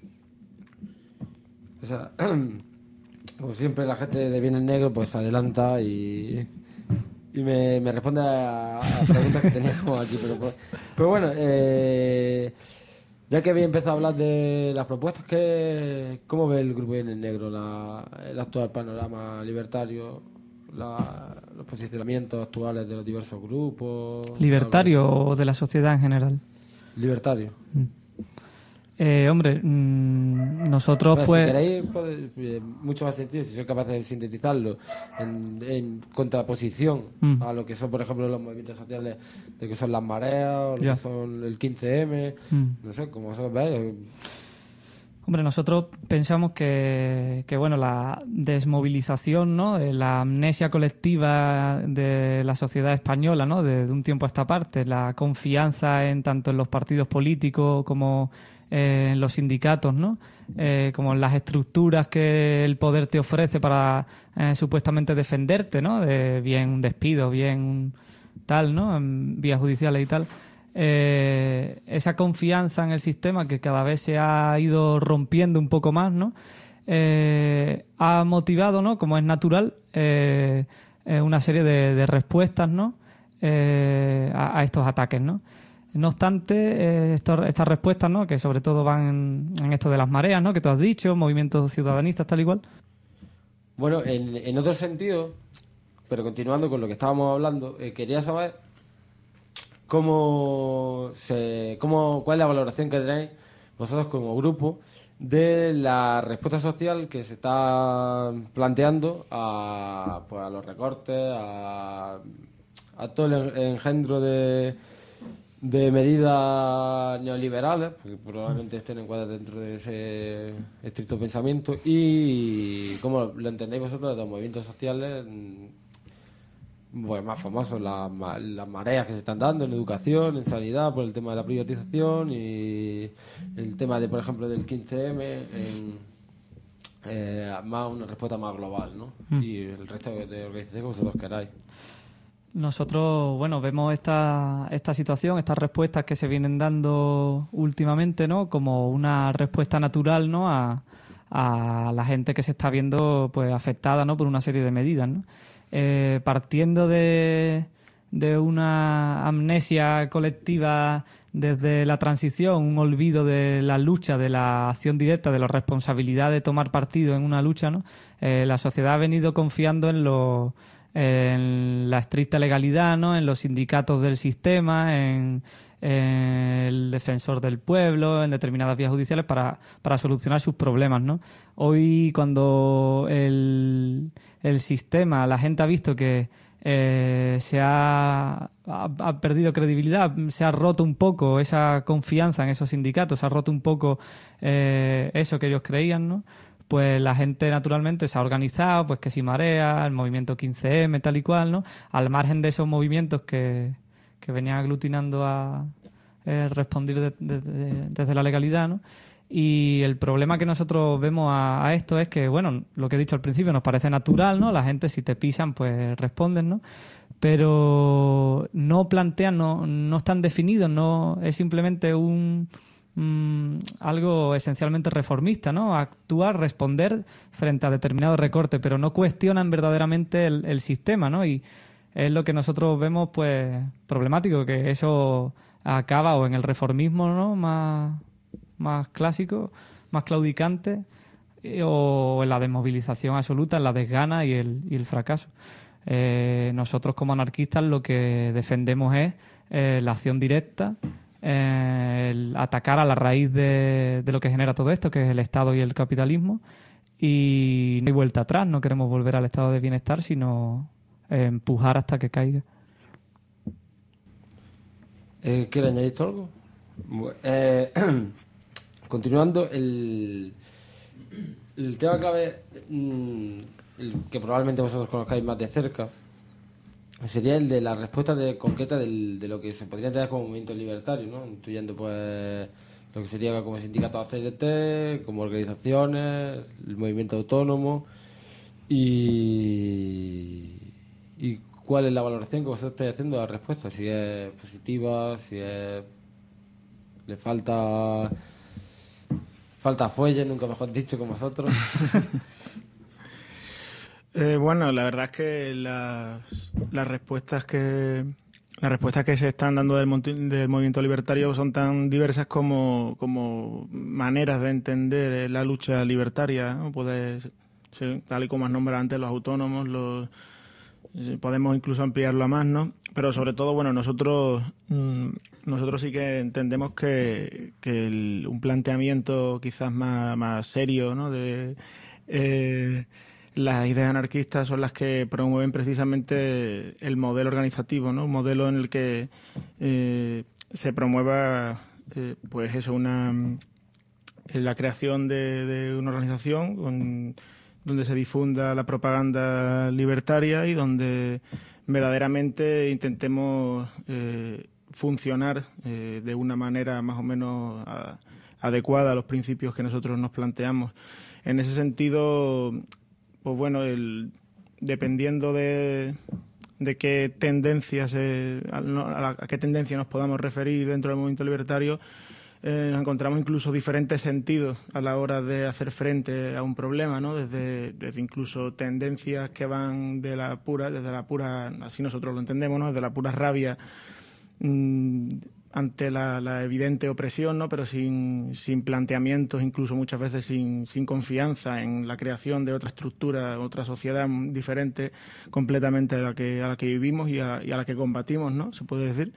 O sea, como siempre la gente de Bien en Negro pues adelanta y me responde a preguntas que teníamos aquí, pero bueno, ya que había empezado a hablar de las propuestas, ¿cómo ve el Grupo Bien en Negro el actual panorama libertario, los posicionamientos actuales de los diversos grupos? ¿Libertario o de la sociedad en general? Libertario. Hombre, nosotros Si queréis, mucho más sentido, si sois capaces de sintetizarlo en contraposición a lo que son, por ejemplo, los movimientos sociales, de que son las mareas, o lo que son el 15M, no sé, como vosotros veis. Hombre, nosotros pensamos que bueno, la desmovilización, ¿no?, la amnesia colectiva de la sociedad española, ¿no?, de un tiempo a esta parte, la confianza tanto en los partidos políticos como en los sindicatos, ¿no?, como en las estructuras que el poder te ofrece para supuestamente defenderte, ¿no?, de bien un despido, bien tal, ¿no?, en vías judiciales y tal. Esa confianza en el sistema que cada vez se ha ido rompiendo un poco más, ¿no?, ha motivado, ¿no?, como es natural, una serie de respuestas, ¿no?, a estos ataques, ¿no? No obstante, estas respuestas, ¿no?, que sobre todo van en esto de las mareas, ¿no?, que tú has dicho, movimientos ciudadanistas, tal igual. Bueno, en otro sentido, pero continuando con lo que estábamos hablando, quería saber cuál es la valoración que tenéis vosotros como grupo de la respuesta social que se está planteando a los recortes, a todo el engendro de medidas neoliberales, que probablemente estén encuadradas dentro de ese estricto pensamiento, y cómo lo entendéis vosotros de los movimientos sociales pues más famosos, las mareas que se están dando en educación, en sanidad, por el tema de la privatización, y el tema de, por ejemplo, del 15M, más una respuesta más global, ¿no? Y el resto de organizaciones que vosotros queráis. Nosotros, bueno, vemos esta situación, estas respuestas que se vienen dando últimamente, ¿no?, como una respuesta natural, ¿no?, a la gente que se está viendo pues afectada, ¿no?, por una serie de medidas, ¿no? Partiendo de una amnesia colectiva desde la transición, un olvido de la lucha, de la acción directa, de la responsabilidad de tomar partido en una lucha, ¿no? La sociedad ha venido confiando en la estricta legalidad, ¿no?, en los sindicatos del sistema, en el defensor del pueblo, en determinadas vías judiciales para solucionar sus problemas, ¿no? Hoy, cuando el sistema, la gente ha visto que se ha perdido credibilidad, se ha roto un poco esa confianza en esos sindicatos, se ha roto un poco eso que ellos creían, ¿no?, pues la gente naturalmente se ha organizado, pues que si Marea, el movimiento 15M, tal y cual, ¿no?, al margen de esos movimientos que venían aglutinando a responder desde la legalidad, ¿no? Y el problema que nosotros vemos a esto es que, bueno, lo que he dicho al principio, nos parece natural, ¿no? La gente, si te pisan, pues responden, ¿no? Pero no plantean, no están definidos, no es simplemente algo esencialmente reformista, ¿no? Actuar, responder frente a determinado recorte, pero no cuestionan verdaderamente el sistema, ¿no? Y es lo que nosotros vemos pues problemático, que eso acaba o en el reformismo, ¿no?, más clásico, más claudicante, o en la desmovilización absoluta, en la desgana y el fracaso. Nosotros como anarquistas lo que defendemos es la acción directa, el atacar a la raíz de lo que genera todo esto, que es el Estado y el capitalismo, y no hay vuelta atrás, no queremos volver al estado de bienestar, sino empujar hasta que caiga. ¿Quiere añadir esto algo? Continuando, el tema clave, el que probablemente vosotros conozcáis más de cerca, sería el de la respuesta concreta de lo que se podría entender como movimiento libertario, ¿no? Incluyendo pues lo que sería como sindicatos CNT, como organizaciones, el movimiento autónomo y cuál es la valoración que vosotros estáis haciendo de la respuesta, si es positiva, si es le falta fuelle, nunca mejor dicho, con vosotros. Bueno, la verdad es que las respuestas que se están dando del movimiento libertario son tan diversas como maneras de entender la lucha libertaria, ¿no? Puede ser, tal y como has nombrado antes, los autónomos, podemos incluso ampliarlo a más, ¿no? Pero sobre todo, bueno, nosotros sí que entendemos que un planteamiento quizás más serio, ¿no? De las ideas anarquistas son las que promueven precisamente el modelo organizativo, ¿no? Un modelo en el que se promueva, pues eso, la creación de una organización donde se difunda la propaganda libertaria y donde verdaderamente intentemos funcionar de una manera más o menos adecuada a los principios que nosotros nos planteamos. En ese sentido, pues bueno, dependiendo de qué tendencias a qué tendencia nos podamos referir dentro del movimiento libertario, nos encontramos incluso diferentes sentidos a la hora de hacer frente a un problema, ¿no? Desde incluso tendencias que van desde la pura, así nosotros lo entendemos, ¿no? Desde la pura rabia ante la evidente opresión, ¿no? Pero sin planteamientos, incluso muchas veces sin confianza en la creación de otra estructura, otra sociedad diferente completamente a la que vivimos y a la que combatimos, ¿no? Se puede decir.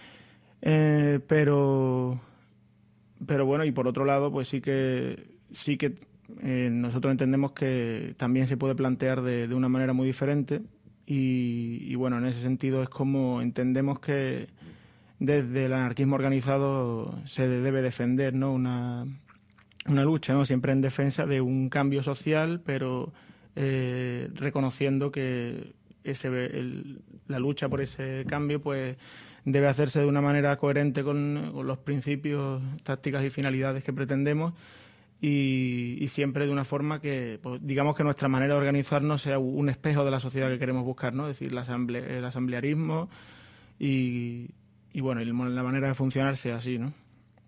Pero bueno, y por otro lado, pues sí que nosotros entendemos que también se puede plantear de una manera muy diferente y bueno, en ese sentido es como entendemos que desde el anarquismo organizado se debe defender, ¿no? una lucha, ¿no? Siempre en defensa de un cambio social, pero reconociendo que la lucha por ese cambio pues debe hacerse de una manera coherente con los principios, tácticas y finalidades que pretendemos y siempre de una forma que, pues, digamos que nuestra manera de organizarnos sea un espejo de la sociedad que queremos buscar, ¿no? Es decir, el asamblearismo y bueno, la manera de funcionar sea así, ¿no?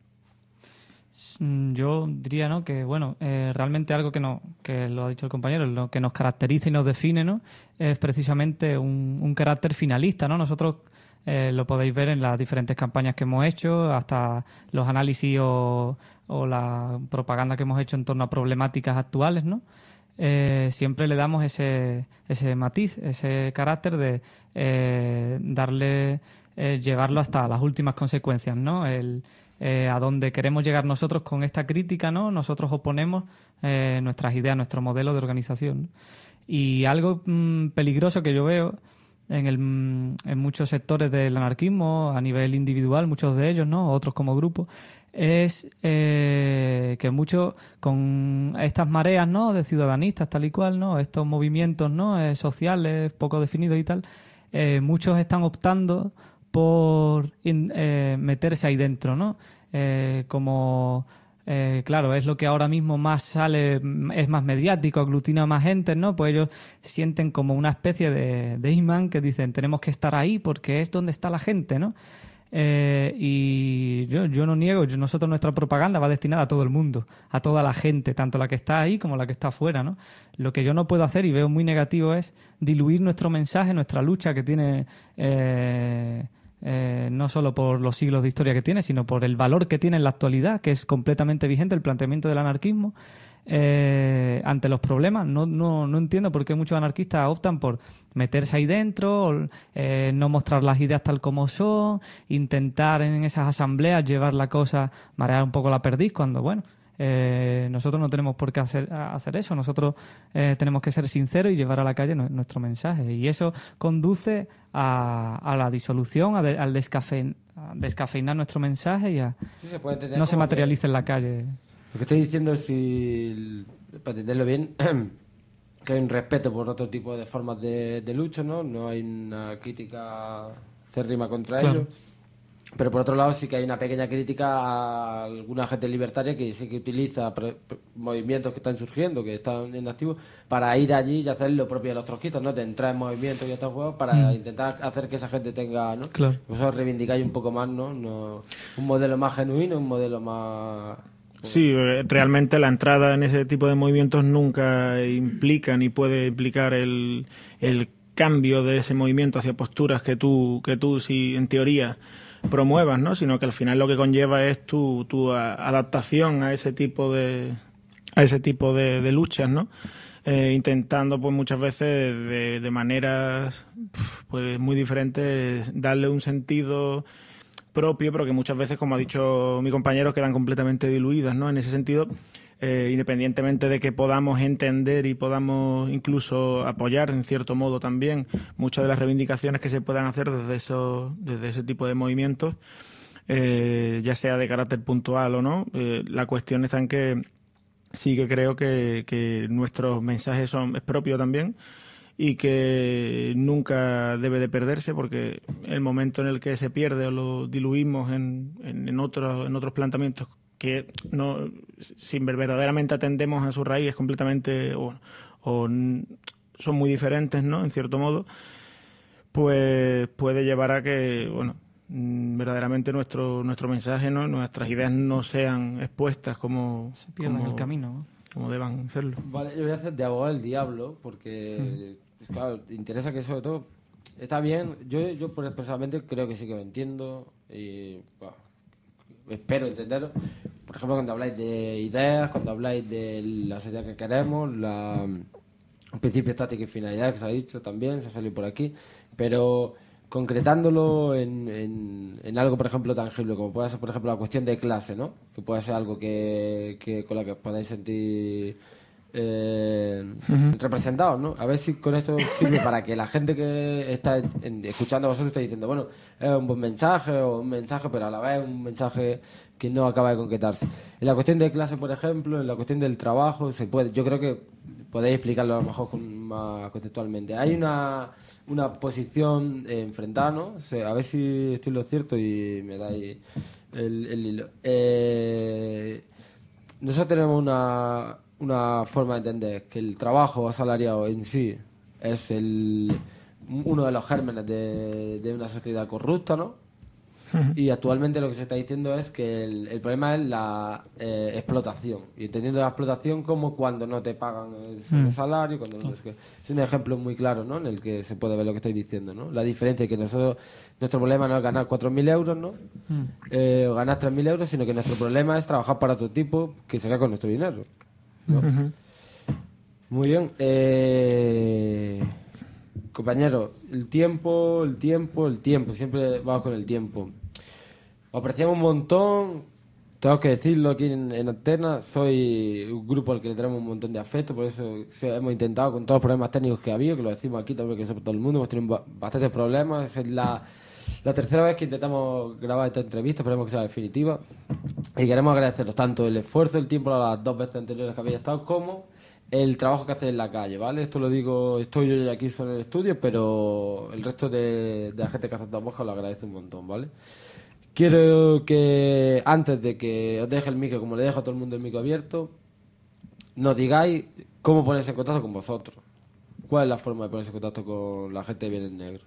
Yo diría, ¿no? Que bueno, realmente algo que lo ha dicho el compañero, lo que nos caracteriza y nos define, ¿no? Es precisamente un carácter finalista, ¿no? Nosotros lo podéis ver en las diferentes campañas que hemos hecho, hasta los análisis o la propaganda que hemos hecho en torno a problemáticas actuales, ¿no? Siempre le damos ese matiz, ese carácter de llevarlo hasta las últimas consecuencias, ¿no? A donde queremos llegar nosotros con esta crítica, ¿no? Nosotros oponemos nuestras ideas, nuestro modelo de organización, ¿no? Y algo peligroso que yo veo en muchos sectores del anarquismo, a nivel individual, muchos de ellos, ¿no? Otros como grupo, es que muchos con estas mareas, ¿no? De ciudadanistas, tal y cual, ¿no? Estos movimientos, ¿no? Sociales, poco definidos y tal, muchos están optando por meterse ahí dentro, ¿no? Claro, es lo que ahora mismo más sale, es más mediático, aglutina a más gente, ¿no? Pues ellos sienten como una especie de imán que dicen, tenemos que estar ahí porque es donde está la gente, ¿no? Y yo no niego, nosotros nuestra propaganda va destinada a todo el mundo, a toda la gente, tanto la que está ahí como la que está afuera, ¿no? Lo que yo no puedo hacer y veo muy negativo es diluir nuestro mensaje, nuestra lucha que tiene... no solo por los siglos de historia que tiene, sino por el valor que tiene en la actualidad, que es completamente vigente el planteamiento del anarquismo, ante los problemas. No entiendo por qué muchos anarquistas optan por meterse ahí dentro, no mostrar las ideas tal como son, intentar en esas asambleas llevar la cosa, marear un poco la perdiz, cuando, bueno, nosotros no tenemos por qué hacer eso. Nosotros tenemos que ser sinceros y llevar a la calle nuestro mensaje. Y eso conduce a la disolución, al descafeinar nuestro mensaje y a no se materialice en la calle. Lo que estoy diciendo es, para entenderlo bien, que hay un respeto por otro tipo de formas de lucha, ¿no? No hay una crítica acérrima contra ellos. Pero por otro lado sí que hay una pequeña crítica a alguna gente libertaria que sí que utiliza movimientos que están surgiendo, que están en activo, para ir allí y hacer lo propio de los trotskistas, ¿no? De entrar en movimientos y estos juegos para intentar hacer que esa gente tenga, ¿no? Claro. Vosotros reivindicáis un poco más, ¿no? Un modelo más genuino, un modelo más... Sí, realmente la entrada en ese tipo de movimientos nunca implica ni puede implicar el cambio de ese movimiento hacia posturas que tú sí, en teoría, promuevas, ¿no? Sino que al final lo que conlleva es tu adaptación a ese tipo de luchas, ¿no? Intentando pues muchas veces de maneras pues muy diferentes darle un sentido propio, pero que muchas veces, como ha dicho mi compañero, quedan completamente diluidas, ¿no? En ese sentido, independientemente de que podamos entender y podamos incluso apoyar en cierto modo también muchas de las reivindicaciones que se puedan hacer desde ese tipo de movimientos, ya sea de carácter puntual o no, la cuestión está en que sí que creo que nuestros mensajes es propio también, y que nunca debe de perderse, porque el momento en el que se pierde o lo diluimos en otros planteamientos que no, si verdaderamente atendemos a su raíz, es completamente o son muy diferentes, ¿no? En cierto modo, pues puede llevar a que, bueno, verdaderamente nuestro mensaje, ¿no? Nuestras ideas no sean expuestas como se pierdan el camino, ¿no? Como deban serlo. Vale, yo voy a hacer de abogado del diablo, porque claro, interesa que sobre todo está bien. Yo personalmente creo que sí que lo entiendo y bueno, espero entenderlo. Por ejemplo, cuando habláis de ideas, cuando habláis de la sociedad que queremos, principio, estática y finalidad, que se ha dicho también, se ha salido por aquí, pero concretándolo en algo, por ejemplo, tangible, como puede ser, por ejemplo, la cuestión de clase, ¿no? Que puede ser algo que con la que os podáis sentir representados, ¿no? A ver si con esto sirve para que la gente que está escuchando a vosotros esté diciendo, bueno, es un buen mensaje o un mensaje, pero a la vez un mensaje que no acaba de concretarse. En la cuestión de clase, por ejemplo, en la cuestión del trabajo, se puede, yo creo que podéis explicarlo a lo mejor más conceptualmente. Hay una posición enfrentada, ¿no? O sea, a ver si estoy lo cierto y me dais el hilo. Nosotros tenemos una forma de entender que el trabajo asalariado en sí es uno de los gérmenes de una sociedad corrupta, ¿no? Y actualmente lo que se está diciendo es que el problema es la explotación. Y entendiendo la explotación como cuando no te pagan el salario, cuando no, es un ejemplo muy claro, ¿no? En el que se puede ver lo que estáis diciendo, ¿no? La diferencia es que nuestro problema no es ganar 4.000 euros, ¿no? O ganar 3.000 euros, sino que nuestro problema es trabajar para otro tipo que se haga con nuestro dinero, ¿no? Muy bien. Compañero, el tiempo, siempre vamos con el tiempo. Os apreciamos un montón, tengo que decirlo aquí en Antena, soy un grupo al que le tenemos un montón de afecto, por eso hemos intentado, con todos los problemas técnicos que ha habido, que lo decimos aquí también, que sepa todo el mundo, hemos tenido bastantes problemas, es la tercera vez que intentamos grabar esta entrevista, esperemos que sea definitiva, y queremos agradeceros tanto el esfuerzo, el tiempo a las 2 veces anteriores que habéis estado, como el trabajo que hacéis en la calle, ¿vale? Esto lo digo, estoy yo aquí solo en el estudio, pero el resto de la gente que hace esta mosca lo agradece un montón, ¿vale? Quiero que, antes de que os deje el micro, como le dejo a todo el mundo el micro abierto, nos digáis cómo ponerse en contacto con vosotros. ¿Cuál es la forma de ponerse en contacto con la gente de Viernes Negro?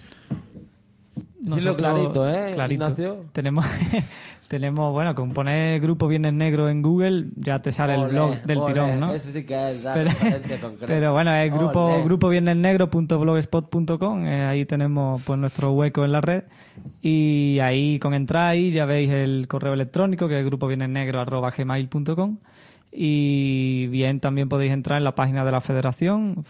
Dilo clarito, clarito. Ignacio. Tenemos, bueno, con poner Grupo Viernes Negro en Google ya te sale el blog del tirón, ¿no? Eso sí que es dar referencia concreta. Pero bueno, es grupoviernesnegro.blogspot.com, ahí tenemos pues nuestro hueco en la red, y ahí con entrar ahí ya veis el correo electrónico, que es grupoviernesnegro@gmail.com, Y bien, también podéis entrar en la página de la Federación,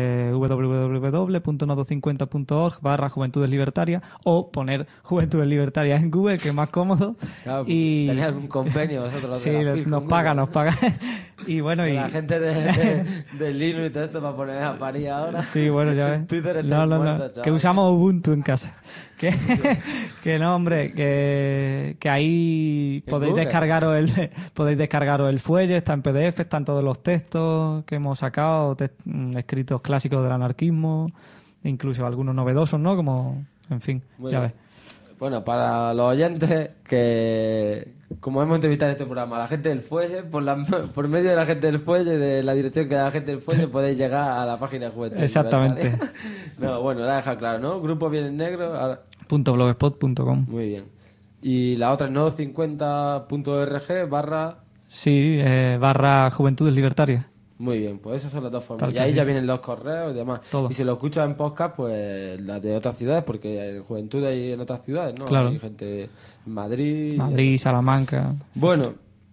www.nodo50.org/Juventudes Libertarias, o poner Juventudes Libertarias en Google, que es más cómodo. Claro, y tenéis algún convenio vosotros. Sí, nos paga. Y bueno, la gente de Linux y todo esto para poner a parir ahora. Sí, bueno, ya ves. Twitter no. Que usamos Ubuntu en casa. Que no, hombre, que ahí podéis descargaros el fuelle, está en PDF, están todos los textos que hemos sacado, escritos clásicos del anarquismo, incluso algunos novedosos, ¿no? Como, en fin, ya ves. Bueno, para los oyentes, que como hemos entrevistado en este programa a la gente del fuelle, por medio de la gente del fuelle, de la dirección que da la gente del fuelle, podéis llegar a la página de Juventud. Exactamente. No, bueno, la deja claro, ¿no? Grupo Bienes Negros. .blogspot.com. Muy bien. Y la otra es nodo50.org/ Sí, / Juventudes Libertarias. Muy bien, pues esas son las dos formas. Tal y ahí sí. ya vienen los correos y demás. Todo. Y si lo escuchas en podcast, pues las de otras ciudades, porque en Juventud hay en otras ciudades, ¿no? Claro. Hay gente en Madrid. Salamanca. Bueno,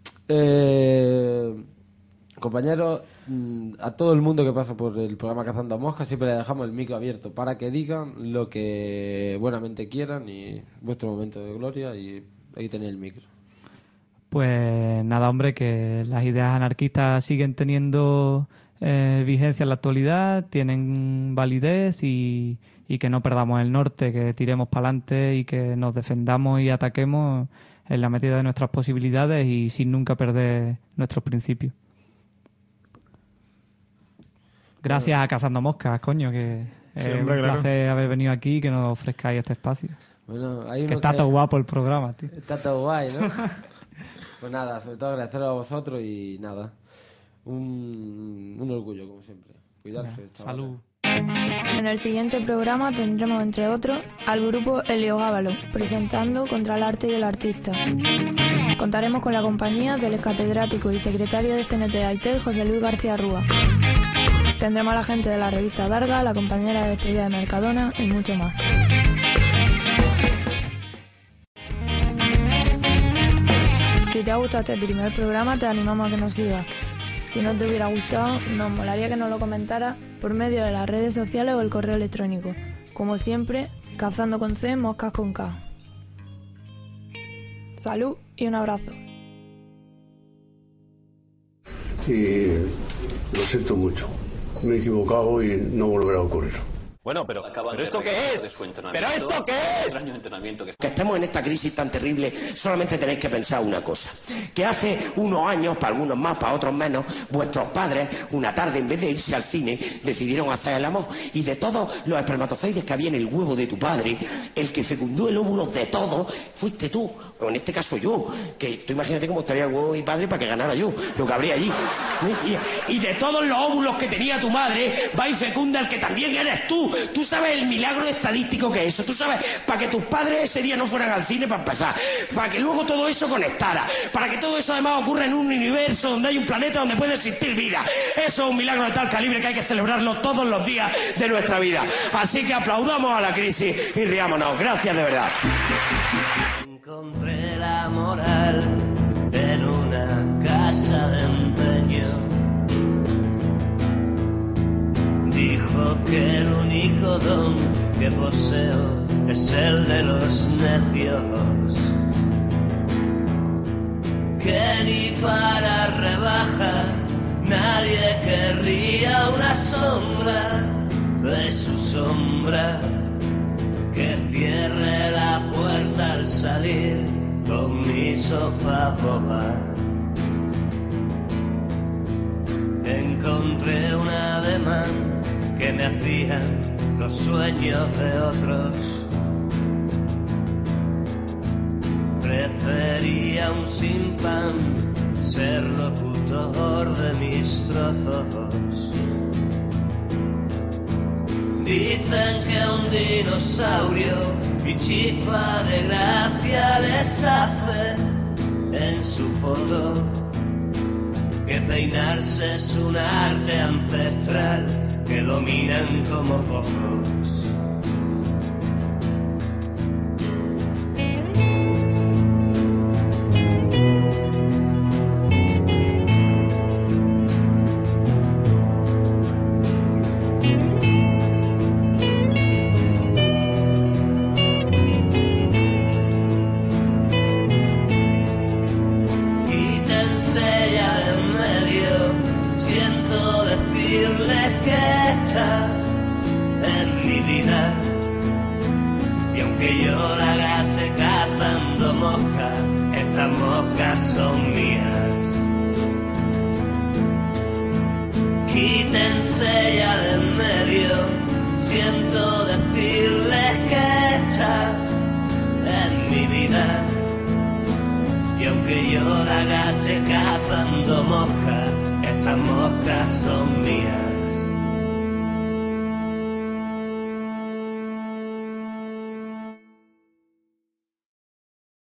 compañeros, a todo el mundo que pasa por el programa Cazando Moscas siempre le dejamos el micro abierto para que digan lo que buenamente quieran y vuestro momento de gloria, y ahí tenéis el micro. Pues nada, hombre, que las ideas anarquistas siguen teniendo vigencia en la actualidad, tienen validez y que no perdamos el norte, que tiremos para adelante y que nos defendamos y ataquemos en la medida de nuestras posibilidades y sin nunca perder nuestros principios. Gracias a Cazando Moscas, coño, que es un placer haber venido aquí y que nos ofrezcáis este espacio. Bueno, hay uno que está todo guapo el programa, tío. Está todo guay, ¿no? Pues nada, sobre todo agradeceros a vosotros y nada, un orgullo como siempre. Cuidarse. Salud. En el siguiente programa tendremos, entre otros, al grupo Helio Gábalo, presentando Contra el arte y el artista. Contaremos con la compañía del catedrático y secretario de CNT Aitel, José Luis García Rúa. Tendremos a la gente de la revista Darga, la compañera de despedida de Mercadona y mucho más. Si te ha gustado este primer programa, te animamos a que nos sigas. Si no te hubiera gustado, nos molaría que nos lo comentaras por medio de las redes sociales o el correo electrónico. Como siempre, cazando con C, moscas con K. Salud y un abrazo. Y lo siento mucho. Me he equivocado y no volverá a ocurrir. Bueno, pero ¿esto qué es? ¿Pero esto qué es? Que estemos en esta crisis tan terrible, solamente tenéis que pensar una cosa. Que hace unos años, para algunos más, para otros menos, vuestros padres, una tarde, en vez de irse al cine, decidieron hacer el amor. Y de todos los espermatozoides que había en el huevo de tu padre, el que fecundó el óvulo de todos, fuiste tú. O en este caso yo. Que tú imagínate cómo estaría el huevo de mi padre para que ganara yo, lo que habría allí. Y de todos los óvulos que tenía tu madre, va y fecunda el que también eres tú. Tú sabes el milagro estadístico que es eso. Tú sabes, para que tus padres ese día no fueran al cine para empezar. Para que luego todo eso conectara. Para que todo eso además ocurra en un universo donde hay un planeta donde puede existir vida. Eso es un milagro de tal calibre que hay que celebrarlo todos los días de nuestra vida. Así que aplaudamos a la crisis y riámonos. Gracias de verdad. Encontré la moral en una casa de empeño. Dijo que el único don que poseo es el de los necios. Que ni para rebajas nadie querría una sombra de su sombra. Que cierre la puerta al salir con mi sopa boba. Encontré un ademán que me hacían los sueños de otros. Prefería un sin pan, ser locutor de mis trozos. Dicen que un dinosaurio mi chispa de gracia les hace en su foto. Que peinarse es un arte ancestral que dominan como pocos. decirles que está en mi vida. Y aunque yo la gaste cazando moscas, estas moscas son mías. Quítense ya de en medio, siento decirles que está en mi vida. Y aunque yo la gaste cazando moscas, estas moscas son mías.